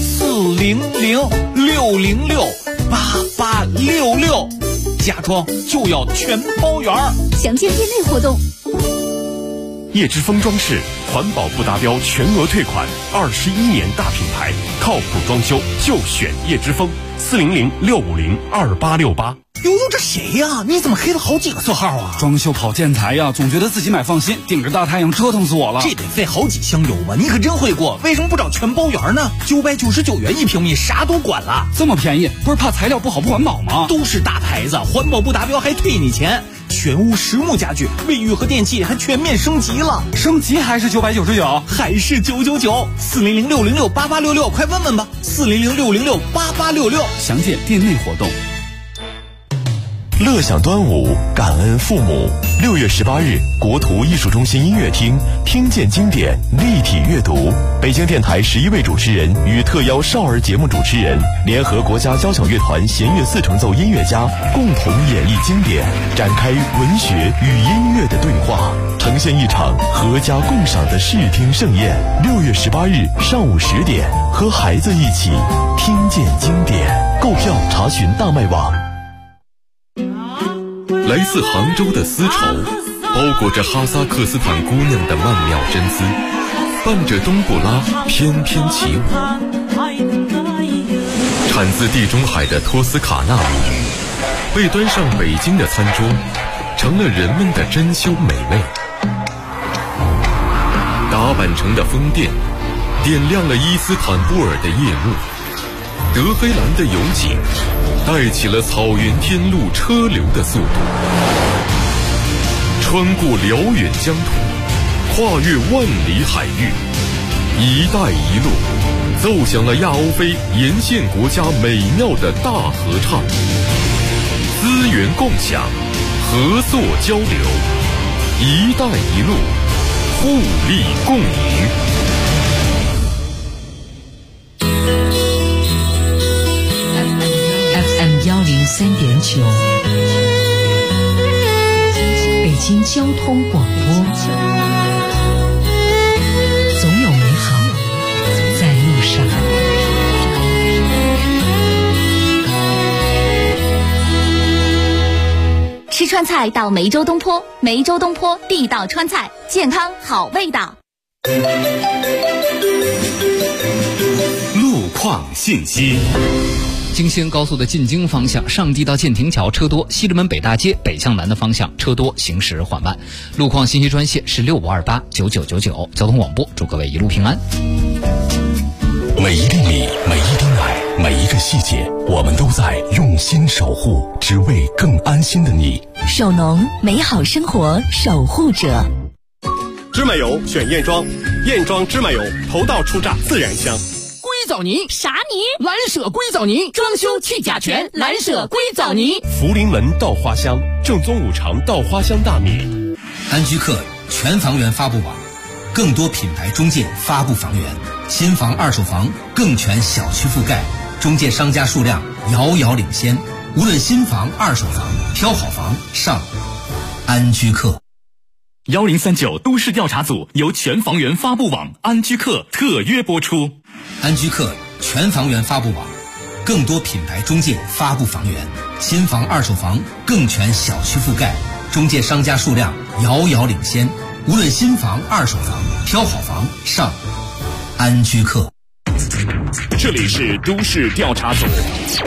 ，400-606-8866，家装就要全包圆。 详见店内活动。 叶之峰装饰，环保不达标全额退款，21年大品牌，靠谱装修就选叶之峰，400-650-2868。 呦，这谁呀？你怎么黑了好几个色号啊？ 装修跑建材呀，总觉得自己买放心，顶着大太阳折腾死我了。 这得费好几箱油吧？你可真会过，为什么不找全包圆呢？999元一平米，啥都管了， 这么便宜，不是怕材料不好不环保吗？ 都是大牌子，环保不达标还退你钱。全屋实木家具，卫浴和电器还全面升级了， 升级还是999， 还是999。400-606-8866，快问问吧。400-606-8866， 详见店内活动。 乐享端午，感恩父母。6月18日，国图艺术中心音乐厅，听见经典，立体阅读。北京电台11位主持人与特邀少儿节目主持人，联合国家交响乐团弦乐4重奏音乐家，共同演绎经典，展开文学与音乐的对话，呈现一场合家共赏的视听盛宴。6月18日上午10点，和孩子一起听见经典。购票查询大麦网。 来自杭州的丝绸，包裹着哈萨克斯坦姑娘的曼妙真丝，伴着冬不拉翩翩起舞。 产自地中海的托斯卡纳米被端上北京的餐桌，成了人们的珍馐美味。达坂城的风电点亮了伊斯坦布尔的夜幕，德黑兰的油井带起了草原天路车流的速度，穿过辽远疆土，跨越万里海域，一带一路奏响了亚欧非沿线国家美妙的大合唱，资源共享，合作交流，一带一路，互利共赢。 FM103.9，北京交通广播，总有美好在路上。 吃川菜到梅州东坡，梅州东坡地道川菜，健康好味道。 路况信息。 京西高速的进京方向，上地到建亭桥车多，西直门北大街北向南的方向车多，行驶缓慢。路况信息专线是65289999。交通广播，祝各位一路平安。 每一粒米，每一滴奶，每一个细节，我们都在用心守护，只为更安心的你。 手农，美好生活守护者。 芝麻油选燕庄，燕庄芝麻油，头道出榨自然香。 硅藻泥啥泥？蓝舍硅藻泥，装修去甲醛，蓝舍硅藻泥。 福临门稻花香，正宗五常稻花香大米。 安居客全房源发布网，更多品牌中介发布房源，新房二手房更全小区覆盖，中介商家数量遥遥领先。无论新房二手房，挑好房上安居客。 1039都市调查组由全房源发布网安居客特约播出。 安居客全房源发布网，更多品牌中介发布房源，新房二手房更全小区覆盖，中介商家数量遥遥领先。无论新房二手房，挑好房上安居客。 这里是都市调查组。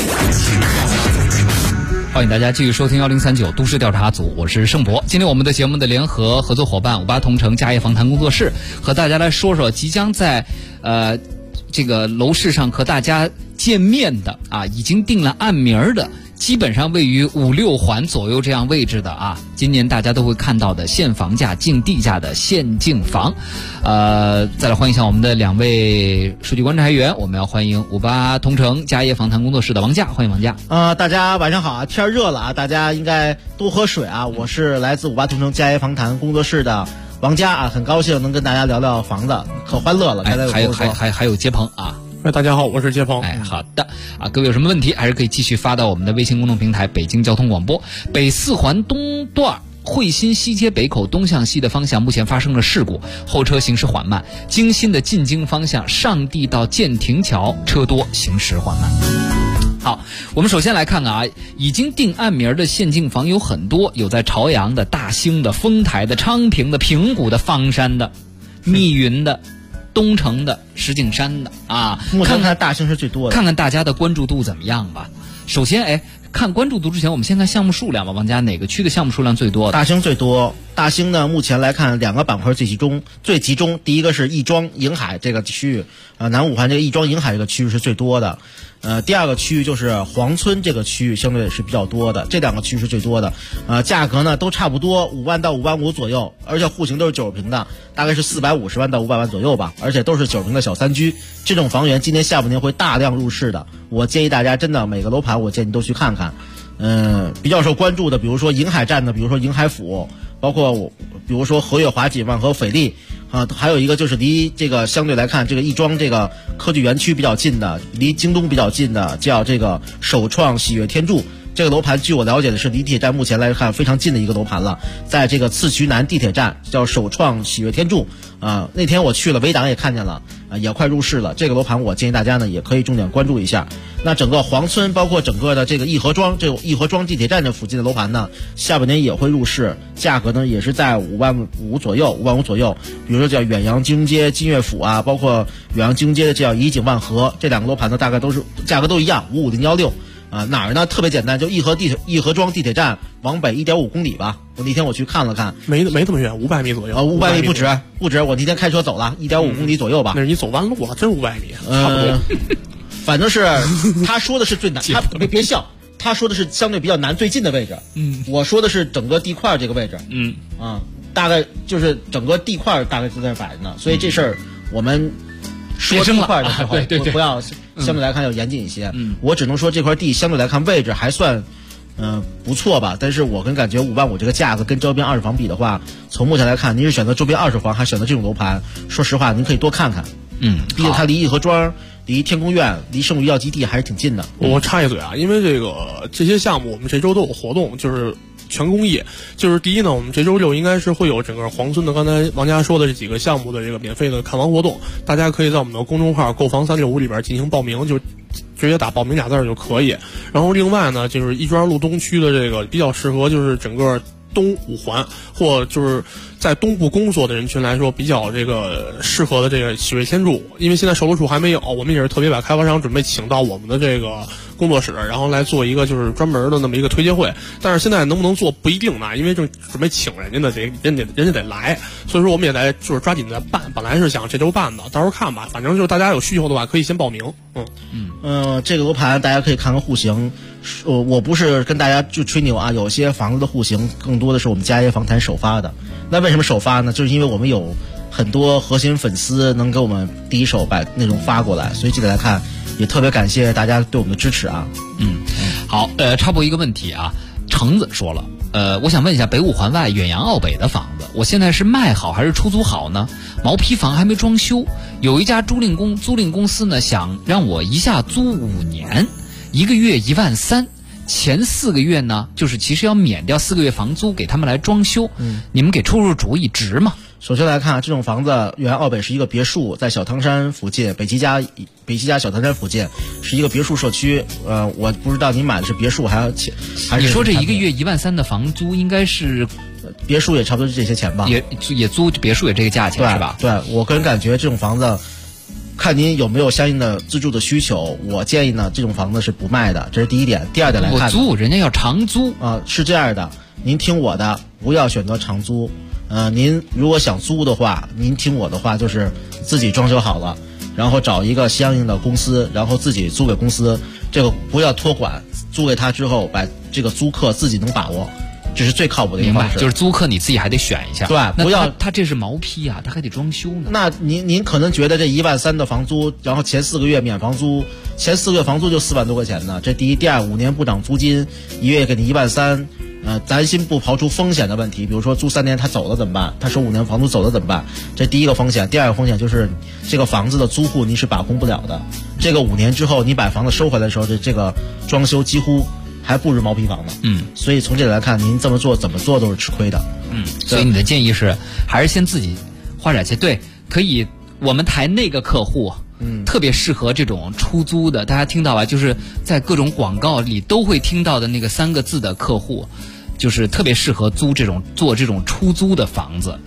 欢迎大家继续收听1039都市调查组，我是盛博。今天我们的节目的联合合作伙伴58同城家业访谈工作室，和大家来说说即将在这个楼市上和大家见面的已经定了案名的，基本上位于5、6环左右这样位置的今年大家都会看到的现房价竞地价的现竞房。再来欢迎一下我们的2位数据观察员，我们要欢迎58同城家业访谈工作室的王佳，欢迎王佳。 大家晚上好天热了大家应该多喝水我是来自58同城家业访谈工作室的王佳很高兴能跟大家聊聊房子，可欢乐了。 还有接鹏大家好，我是接鹏。 好的各位有什么问题还是可以继续发到我们的微信公众平台北京交通广播。北4环东段汇新西街北口东向西的方向目前发生了事故，后车行驶缓慢。京新的进京方向上地到建亭桥车多，行驶缓慢。好，我们首先来看看已经定案名的现竞房有很多，有在朝阳的、大兴的、丰台的、昌平的、平谷的、方山的、密云的、东城的、石景山的目前看大兴是最多的， 看看大家的关注度怎么样吧。首先看关注度之前，我们先看项目数量吧。王佳，哪个区的项目数量最多的？ 大兴最多。大兴呢，目前来看2个板块最集中。第一个是亦庄迎海这个区域，南5环这个亦庄迎海这个区域是最多的。第二个区域就是黄村这个区域，相对也是比较多的。这2个区域是最多的。价格呢都差不多5万到5万5左右，而且户型都是90平的，大概是450万到500万左右吧，而且都是90平的小3居。这种房源今年下半年会大量入市的，我建议大家真的每个楼盘我建议都去看看。比较受关注的，比如说迎海站的，比如说迎海府，包括比如说和悦华锦万和斐丽还有一个就是离这个相对来看这个亦庄这个科技园区比较近的，离京东比较近的，叫这个首创喜悦天筑。 这个楼盘据我了解的是离地铁站目前来看非常近的一个楼盘了，在这个次渠南地铁站，叫首创喜悦天柱那天我去了，围挡也看见了也快入市了。这个楼盘我建议大家呢也可以重点关注一下。那整个黄村包括整个的这个义和庄，这个义和庄地铁站这附近的楼盘呢，下半年也会入市，价格呢也是在5万5左右。比如说叫远洋金融街、金悦府包括远洋金融街的叫怡景万和，这两个楼盘呢大概都是价格都一样，55016。哪儿呢？特别简单，就义和庄地铁站往北1.5公里吧。我那天我去看了看， 没这么远，500米左右。 500米不止，我那天开车走了1.5公里左右吧。 那是你走弯路了，真500米，差不多。 反正是他说的是最难，他别笑，他说的是相对比较难最近的位置。我说的是整个地块这个位置。大概就是整个地块大概就在这摆着呢，所以这事儿我们说地块的时候，不要相对来看要严谨一些。我只能说这块地相对来看位置还算不错吧，但是我跟感觉5万5这个价格跟周边20房比的话，从目前来看，您是选择周边20房还是选择这种楼盘？说实话，您可以多看看。毕竟它离义和庄、离天宫苑、离圣母医药基地还是挺近的。 我插一嘴因为这些项目我们这周都有活动，就是全公益。就是第一呢，我们这周6应该是会有整个黄村的刚才王佳说的这几个项目的这个免费的看房活动，大家可以在我们的公众号购房365里边进行报名，就直接打报名2字就可以。然后另外呢，就是亦庄路东区的这个比较适合就是整个东5环或就是在东部工作的人群来说比较这个适合的这个喜悦天柱，因为现在售楼处还没有，我们也是特别把开发商准备请到我们的这个工作室，然后来做一个就是专门的那么一个推介会。但是现在能不能做不一定呢，因为正准备请人家的，人家得来，所以说我们也在就是抓紧的办，本来是想这周办的，到时候看吧，反正就是大家有需求的话可以先报名。 这个楼盘大家可以看看户型。我不是跟大家就吹牛有些房子的户型更多的是我们嘉业房坛首发的。那为什么首发呢？就是因为我们有很多核心粉丝能给我们第一手把内容发过来，所以记得来看，也特别感谢大家对我们的支持好，插播一个问题橙子说了，我想问一下北5环外远洋奥北的房子，我现在是卖好还是出租好呢？毛坯房还没装修，有一家租赁公司呢想让我一下租5年，1个月1万3，前4个月呢就是其实要免掉4个月房租给他们来装修。你们给出主意值吗？ 首先来看，这种房子远洋奥北是一个别墅，在小汤山附近，北齐家小汤山附近是一个别墅社区。我不知道您买的是别墅还是你说这1个月1万3的房租应该是别墅也差不多是这些钱吧？ 也租别墅也这个价钱是吧？ 对，我个人感觉这种房子，看您有没有相应的自住的需求。我建议呢，这种房子是不卖的，这是第一点。第二点来看， 我租人家要长租是这样的，您听我的，不要选择长租。您如果想租的话，您听我的话，就是自己装修好了，然后找一个相应的公司，然后自己租给公司，这个不要托管，租给他之后，把这个租客自己能把握，这是最靠谱的一个方式。 就是租客你自己还得选一下。 对，不要他这是毛坯他还得装修呢。 那您可能觉得这1万3的房租，然后前4个月免房租，前4个月房租就4万多块钱呢。这第一，第二，5年不涨租金，1月给你1万3。咱先不刨出风险的问题，比如说租3年他走了怎么办？他收5年房租走了怎么办？这第一个风险。第二个风险就是这个房子的租户你是把控不了的。这个5年之后你把房子收回来的时候，这个装修几乎还不如毛坯房呢。所以从这里来看，您这么做怎么做都是吃亏的。 所以你的建议是还是先自己花点钱。对，可以我们台那个客户特别适合这种出租的，大家听到吧？就是在各种广告里都会听到的那个3个字的客户，就是特别适合做这种出租的房子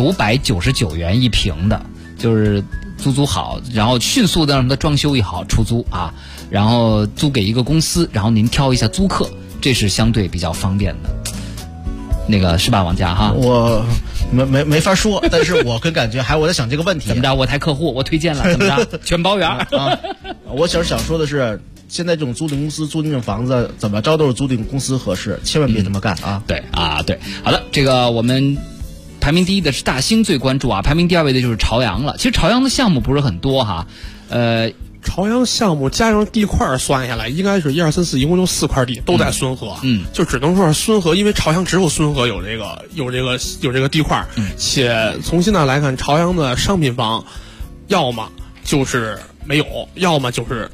，999元一平的，就是租好，然后迅速的让它装修也好，出租然后租给一个公司，然后您挑一下租客，这是相对比较方便的。那个是吧，王佳我没法说，但是我跟感觉我在想这个问题。 怎么着？我台客户我推荐了，怎么着？全包圆我想说的是，现在这种租赁公司租那种房子，怎么着都是租赁公司合适，千万别这么干对。好的，这个我们排名第一的是大兴最关注排名第2位的就是朝阳了。其实朝阳的项目不是很多朝阳项目加上地块算下来，应该是1、2、3、4，一共就4块地，都在孙河。就只能说是孙河，因为朝阳只有孙河有这个地块。且从现在来看，朝阳的商品房，要么就是没有，要么就是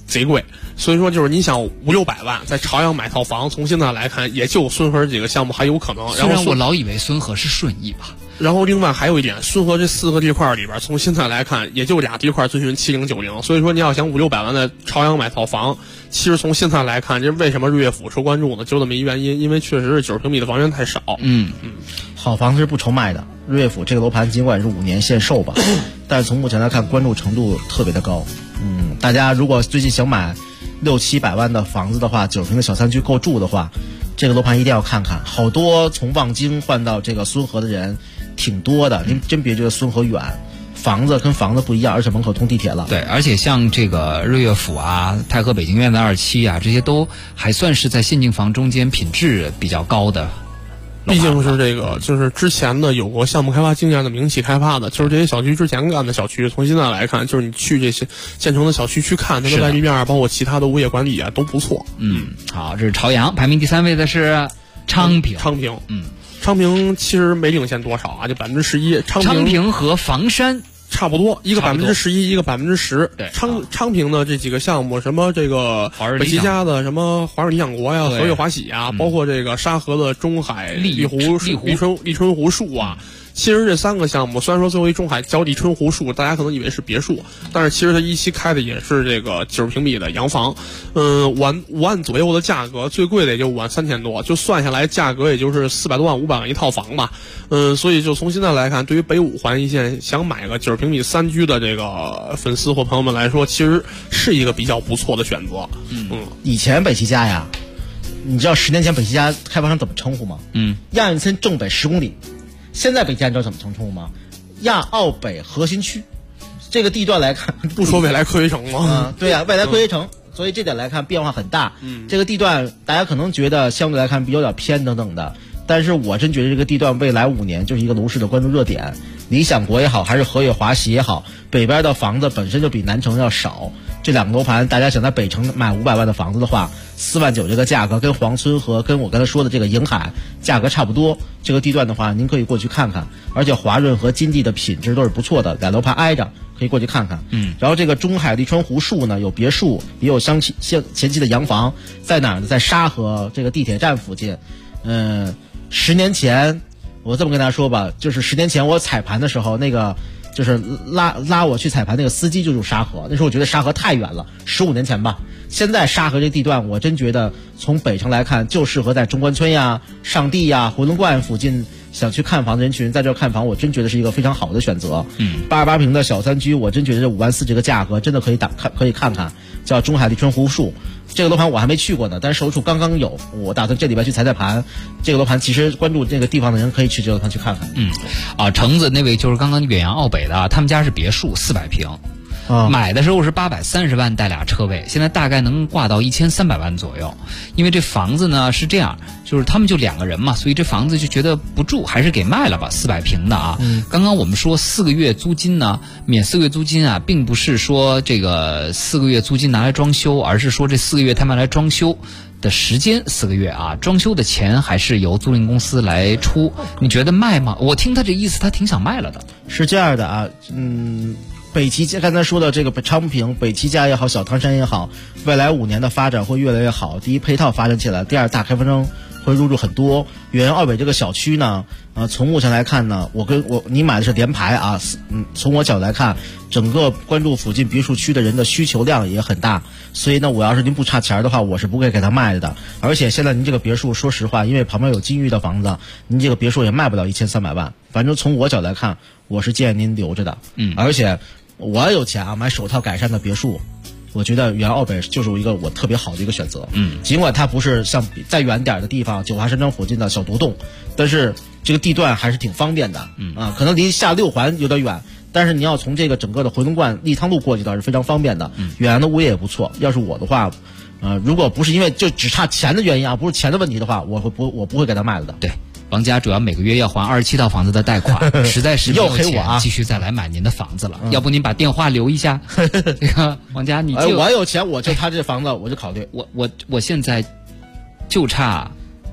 贼贵。所以说就是你想500-600万在朝阳买套房，从现在来看也就孙河几个项目还有可能。 虽然我老以为孙河是顺义吧。 然后另外还有一点，孙河这4个地块里边，从现在来看也就俩地块遵循70、90，所以说你要想500-600万在朝阳买套房，其实从现在来看，这为什么日月府受关注呢？就这么一原因，因为确实是90平米的房源太少。 好房子是不愁卖的。日月府这个楼盘尽管是5年限售吧，但是从目前来看，关注程度特别的高。大家如果最近想买600-700万的房子的话，90平的小3居够住的话，这个楼盘一定要看看。好多从望京换到这个孙河的人挺多的，您真别觉得孙河远，房子跟房子不一样，而且门口通地铁了。 对，而且像这个日月府啊、太和北京院子2期啊，这些都还算是在现金房中间品质比较高的。 毕竟是这个，就是之前的有过项目开发经验的民企开发的，就是这些小区之前干的小区，从现在来看，就是你去这些建成的小区去看，它的外立面包括其他的物业管理啊都不错。 好，这是朝阳，排名第3位的是昌平。 昌平其实没领先多少啊，就11%。 昌平和房山差不多，一个11%，一个10%。对，昌平的这几个项目，什么这个北齐家的什么华润理想国呀、和悦华喜啊，包括这个沙河的中海丽春湖树啊。其实这3个项目，虽然说最后一中海叫丽春湖树，大家可能以为是别墅，但是其实它一期开的也是这个90平米的洋房，5万左右的价格，最贵的也就5万3千多，就算下来价格也就是400多万、500万一套房吧。所以就从现在来看，对于北5环一线想买个90平米3居的这个粉丝或朋友们来说，其实是一个比较不错的选择。 以前北齐家呀，你知道10年前北齐家开发商怎么称呼吗？亚运村正北10公里。现在北齐家你知道怎么称呼吗？亚奥北核心区。这个地段来看， 不说未来科学城吗？ 对呀，未来科学城。所以这点来看变化很大。这个地段大家可能觉得相对来看比有点偏等等的，但是我真觉得这个地段未来5年就是一个楼市的关注热点。理想国也好，还是和悦华喜也好，北边的房子本身就比南城要少。这2个楼盘，大家想在北城买500万的房子的话，4万9这个价格跟黄村和跟我刚才说的这个瀛海价格差不多。这个地段的话，您可以过去看看，而且华润和金地的品质都是不错的，俩楼盘挨着，可以过去看看。然后这个中海丽春湖树呢，有别墅，也有前期的洋房，在哪儿呢？在沙河这个地铁站附近。10年前，我这么跟大家说吧，就是10年前我踩盘的时候，那个就是拉我去踩盘那个司机就住沙河，那时候我觉得沙河太远了，15年前吧。现在沙河这地段，我真觉得从北城来看，就适合在中关村呀、上地呀、回龙观附近想去看房的人群，在这看房，我真觉得是一个非常好的选择。88平的小3居，我真觉得这5万4这个价格真的可以看看，叫中海丽春湖树。这个楼盘我还没去过呢，但是售楼处刚刚有，我打算这礼拜去踩盘。这个楼盘其实关注这个地方的人可以去这个楼盘去看看。 橙子那位就是刚刚远洋奥北的，他们家是别墅400平。买的时候是830万带俩车位，现在大概能挂到1300万左右。因为这房子呢是这样，就是他们就2个人嘛，所以这房子就觉得不住，还是给卖了吧，400平的啊。刚刚我们说4个月租金呢，免4个月租金啊，并不是说这个4个月租金拿来装修，而是说这4个月他们来装修的时间4个月啊，装修的钱还是由租赁公司来出。你觉得卖吗？我听他这意思，他挺想卖了的。 是这样的啊，北齐家刚才说的这个昌平、北齐家也好，小汤山也好，未来5年的发展会越来越好。第一，配套发展起来；第二，大开发商会入驻很多。远洋奥北这个小区呢，从目前来看呢，你买的是联排啊，从我角度来看，整个关注附近别墅区的人的需求量也很大，所以呢，我要是您不差钱的话，我是不会给他卖的。而且现在您这个别墅，说实话，因为旁边有金域的房子，您这个别墅也卖不了1300万。反正从我角度来看，我是建议您留着的。而且我有钱啊，买首套改善的别墅，我觉得远洋奥北就是一个我特别好的一个选择。尽管它不是像再远点的地方九华山庄附近的小独栋，但是这个地段还是挺方便的。可能离下6环有点远，但是你要从这个整个的回龙观立汤路过去倒是非常方便的。远洋的物业也不错。要是我的话，如果不是因为就只差钱的原因啊，不是钱的问题的话，我不会给他卖了的。 对。王家主要每个月要还27套房子的贷款，实在是没有钱继续再来买您的房子了。要不您把电话留一下。这个王家，你就我有钱，我就他这房子我就考虑。 我现在就差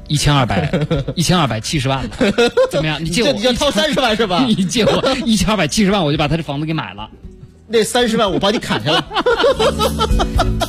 1270万了，怎么样？你借我， 你就掏30万是吧？ 你借我1270万，我就把他这房子给买了。 那30万我帮你砍下来。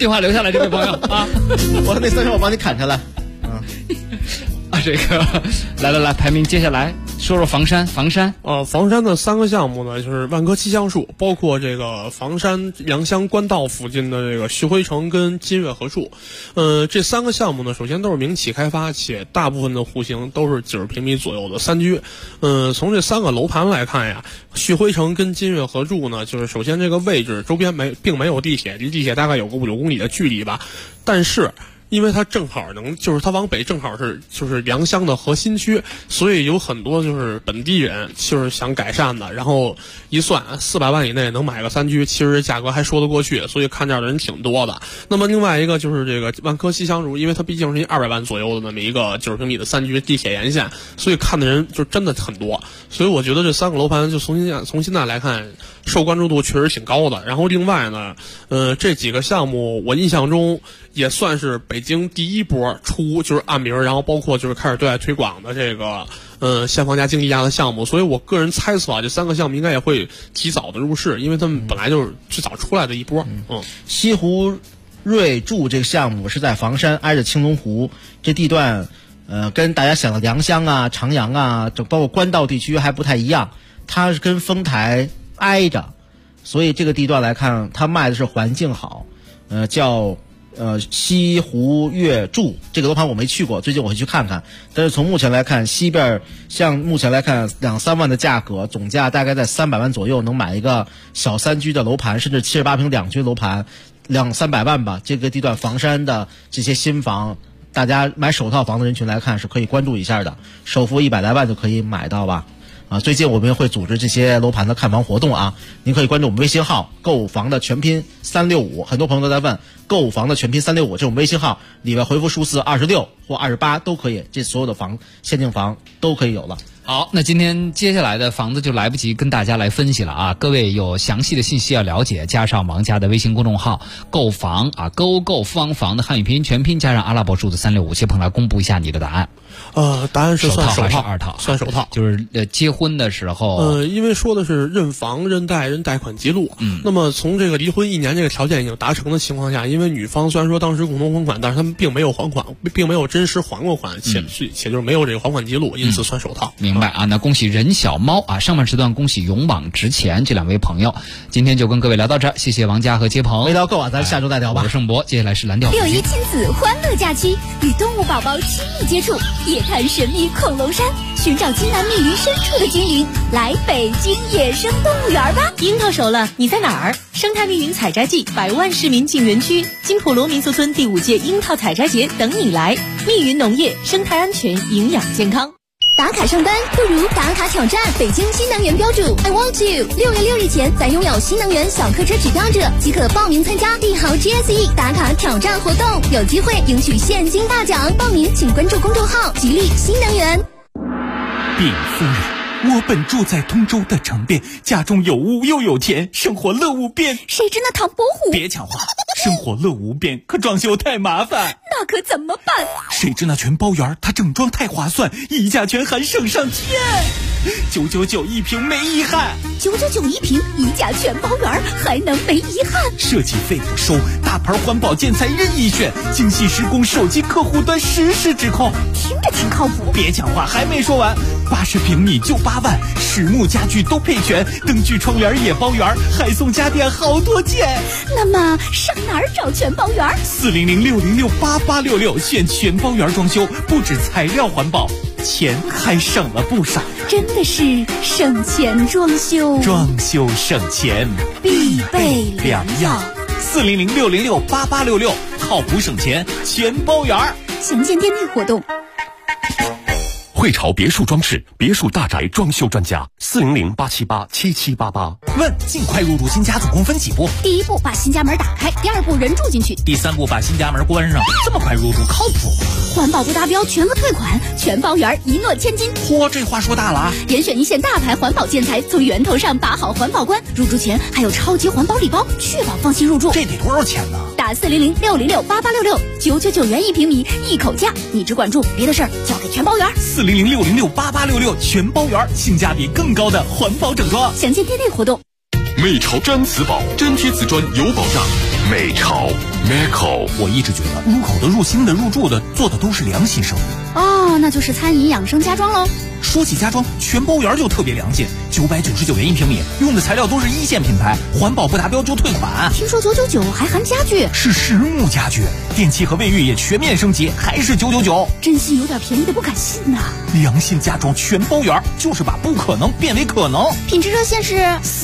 电话留下来，这位朋友啊， 我那3条我帮你砍下来。 这个来，排名接下来说说房山。房山的3个项目呢，就是万科7橡树，包括这个房山良乡官道附近的这个旭辉城跟金悦合处。这3个项目呢，首先都是民企开发，且大部分的户型都是90平米左右的3居。从这3个楼盘来看呀，旭辉城跟金悦合处呢，就是首先这个位置周边并没有地铁，离地铁大概有个5、6公里的距离吧，但是因为它正好就是它往北正好是就是良乡的核心区，所以有很多就是本地人就是想改善的，然后一算400万以内能买个3居，其实价格还说得过去，所以看这儿的人挺多的。那么另外一个就是这个万科7橡树，因为它毕竟是一200万左右的那么一个90平米的3居地铁沿线，所以看的人就真的很多。所以我觉得这3个楼盘就从现在来看，受关注度确实挺高的。然后另外呢，这几个项目我印象中也算是北京第一波出就是按名，然后包括就是开始对外推广的这个现房加经济压的项目，所以我个人猜测啊，这3个项目应该也会提早的入市，因为他们本来就是最早出来的一波。 西湖瑞筑这个项目是在房山，挨着青龙湖，这地段跟大家想的良乡啊、长阳啊，包括官道地区还不太一样，它是跟丰台挨着，所以这个地段来看，它卖的是环境好，叫西湖悦筑。这个楼盘我没去过，最近我会去看看。但是从目前来看，西边像目前来看2、3万的价格，总价大概在300万左右，能买一个小3居的楼盘，甚至78平2居楼盘，200、300万吧。这个地段房山的这些新房，大家买首套房的人群来看是可以关注一下的，首付100来万就可以买到吧。最近我们会组织这些楼盘的看房活动啊，您可以关注我们微信号购房的全拼365，很多朋友都在问购房的全拼365，这是我们微信号里边回复数字26或28都可以，这所有的房限定房都可以有了。 好，那今天接下来的房子就来不及跟大家来分析了啊！各位有详细的信息要了解，加上王家的微信公众号购房啊，购富邦房的汉语拼音全拼加上阿拉伯数字365，谢鹏来公布一下你的答案。 答案是算首套还是2套？ 算首套， 就是结婚的时候， 因为说的是认房、认贷、认贷款记录。那么从这个离婚1年这个条件已经达成的情况下，因为女方虽然说当时共同还款，但是他们并没有还款，并没有真实还过款，且就是没有这个还款记录，因此算首套。 明白啊？那恭喜任小猫啊！上半时段恭喜勇往直前这2位朋友，今天就跟各位聊到这儿，谢谢王佳和接鹏。 没聊够啊，咱下周再聊吧。 我是盛博，接下来是蓝调。 6·1亲子欢乐假期，与动物宝宝亲密接触，野探神秘恐龙山，寻找津南密云深处的精灵，来北京野生动物园吧！ 樱桃熟了，你在哪儿？生态密云采摘季，100万市民进园区，金普罗民宿村第5届樱桃采摘节等你来。密云农业，生态安全，营养健康。 打卡上班不如打卡挑战，北京新能源标注 I want you。6月6日前，在拥有新能源小客车指标者即可报名参加帝豪 GSE 打卡挑战活动，有机会赢取现金大奖。报名请关注公众号吉利新能源。 禀夫人，我本住在通州的城边，家中有屋又有田，生活乐无边。 谁知那唐伯虎？ 别抢话，生活乐无边，可装修太麻烦。 那可怎么办？ 谁知那全包园，它整装太划算，溢价全含省上天，999一平没遗憾。 999一平，溢价全包园，还能没遗憾？ 设计费不收，大牌环保建材任意选，精细施工，手机客户端实时指控， 听着挺靠谱。 别抢话，还没说完，80平米就8万，实木家具都配全，灯具窗帘也包圆，还送家电好多件。 那么上哪儿找全包园？400-606-8866，选全包园装修，不止材料环保，钱还省了不少。真的是省钱装修， 装修省钱必备良药。 400-606-8866，靠谱省钱全包园。 详见店内活动。 汇潮别墅装饰，别墅大宅装修专家，400-878-7788。 问：尽快入住新家总共分几步？ 第1步把新家门打开，第2步人住进去， 第3步把新家门关上。这么快入住靠谱吗？ 环保不达标全额退款，全包圆，一诺千金。 嚯，这话说大了啊！ 严选一线大牌环保建材，从源头上把好环保关。入住前还有超级环保礼包，确保放心入住。 这得多少钱呢？ 打400-606-8866，999元1平米，一口价。你只管住，别的事儿交给全包圆。 400-606-8866，全包圆，性价比更高的环保整装。 详见店内活动。 美潮粘瓷宝，粘贴瓷砖有保障。美潮 Meco， 我一直觉得入口的、入心的、入住的，做的都是良心生意。 哦，那就是餐饮养生家装喽。 说起家装，全包园就特别良心，999元1平米，用的材料都是一线品牌，环保不达标就退款。 听说999还含家具， 是实木家具，电器和卫浴也全面升级，还是999。 真心有点便宜的不敢信呐。 良心家装全包园，就是把不可能变为可能。 品质热线是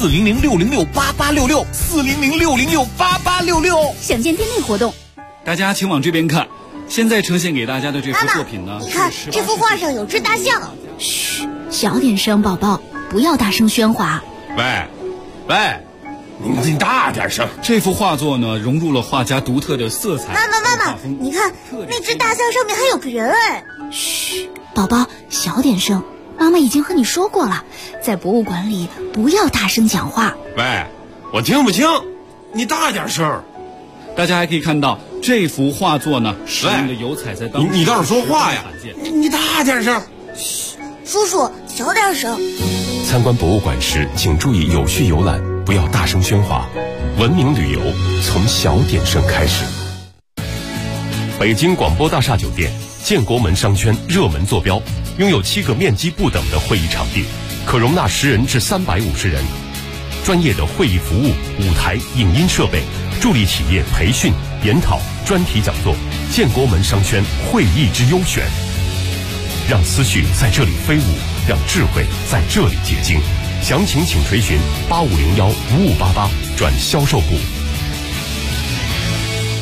400-606-8866，400-606-8866。 详见店内活动。 大家请往这边看，现在呈现给大家的这幅作品呢， 你看这幅画上有只大象。 嘘，小点声，宝宝，不要大声喧哗。 喂，你大点声。 这幅画作呢，融入了画家独特的色彩。 妈妈，你看那只大象上面还有个人哎。 嘘，宝宝，小点声。妈妈已经和你说过了，在博物馆里不要大声讲话。 喂，我听不清，你大点声。 大家还可以看到这幅画作呢，使用的油彩在当中。 你倒是说话呀！你大点声。 嘘，叔叔小点声。 参观博物馆时，请注意有序游览，不要大声喧哗。文明旅游从小点声开始。北京广播大厦酒店建国门商圈热门坐标，拥有7个面积不等的会议场地，可容纳10人至350人。专业的会议服务、舞台、影音设备，助力企业培训、研讨、专题讲座。建国门商圈会议之优选，让思绪在这里飞舞，让智慧在这里结晶。详情请垂询8501-5588转销售部。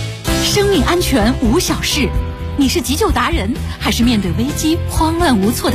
生命安全无小事，你是急救达人，还是面对危机慌乱无措的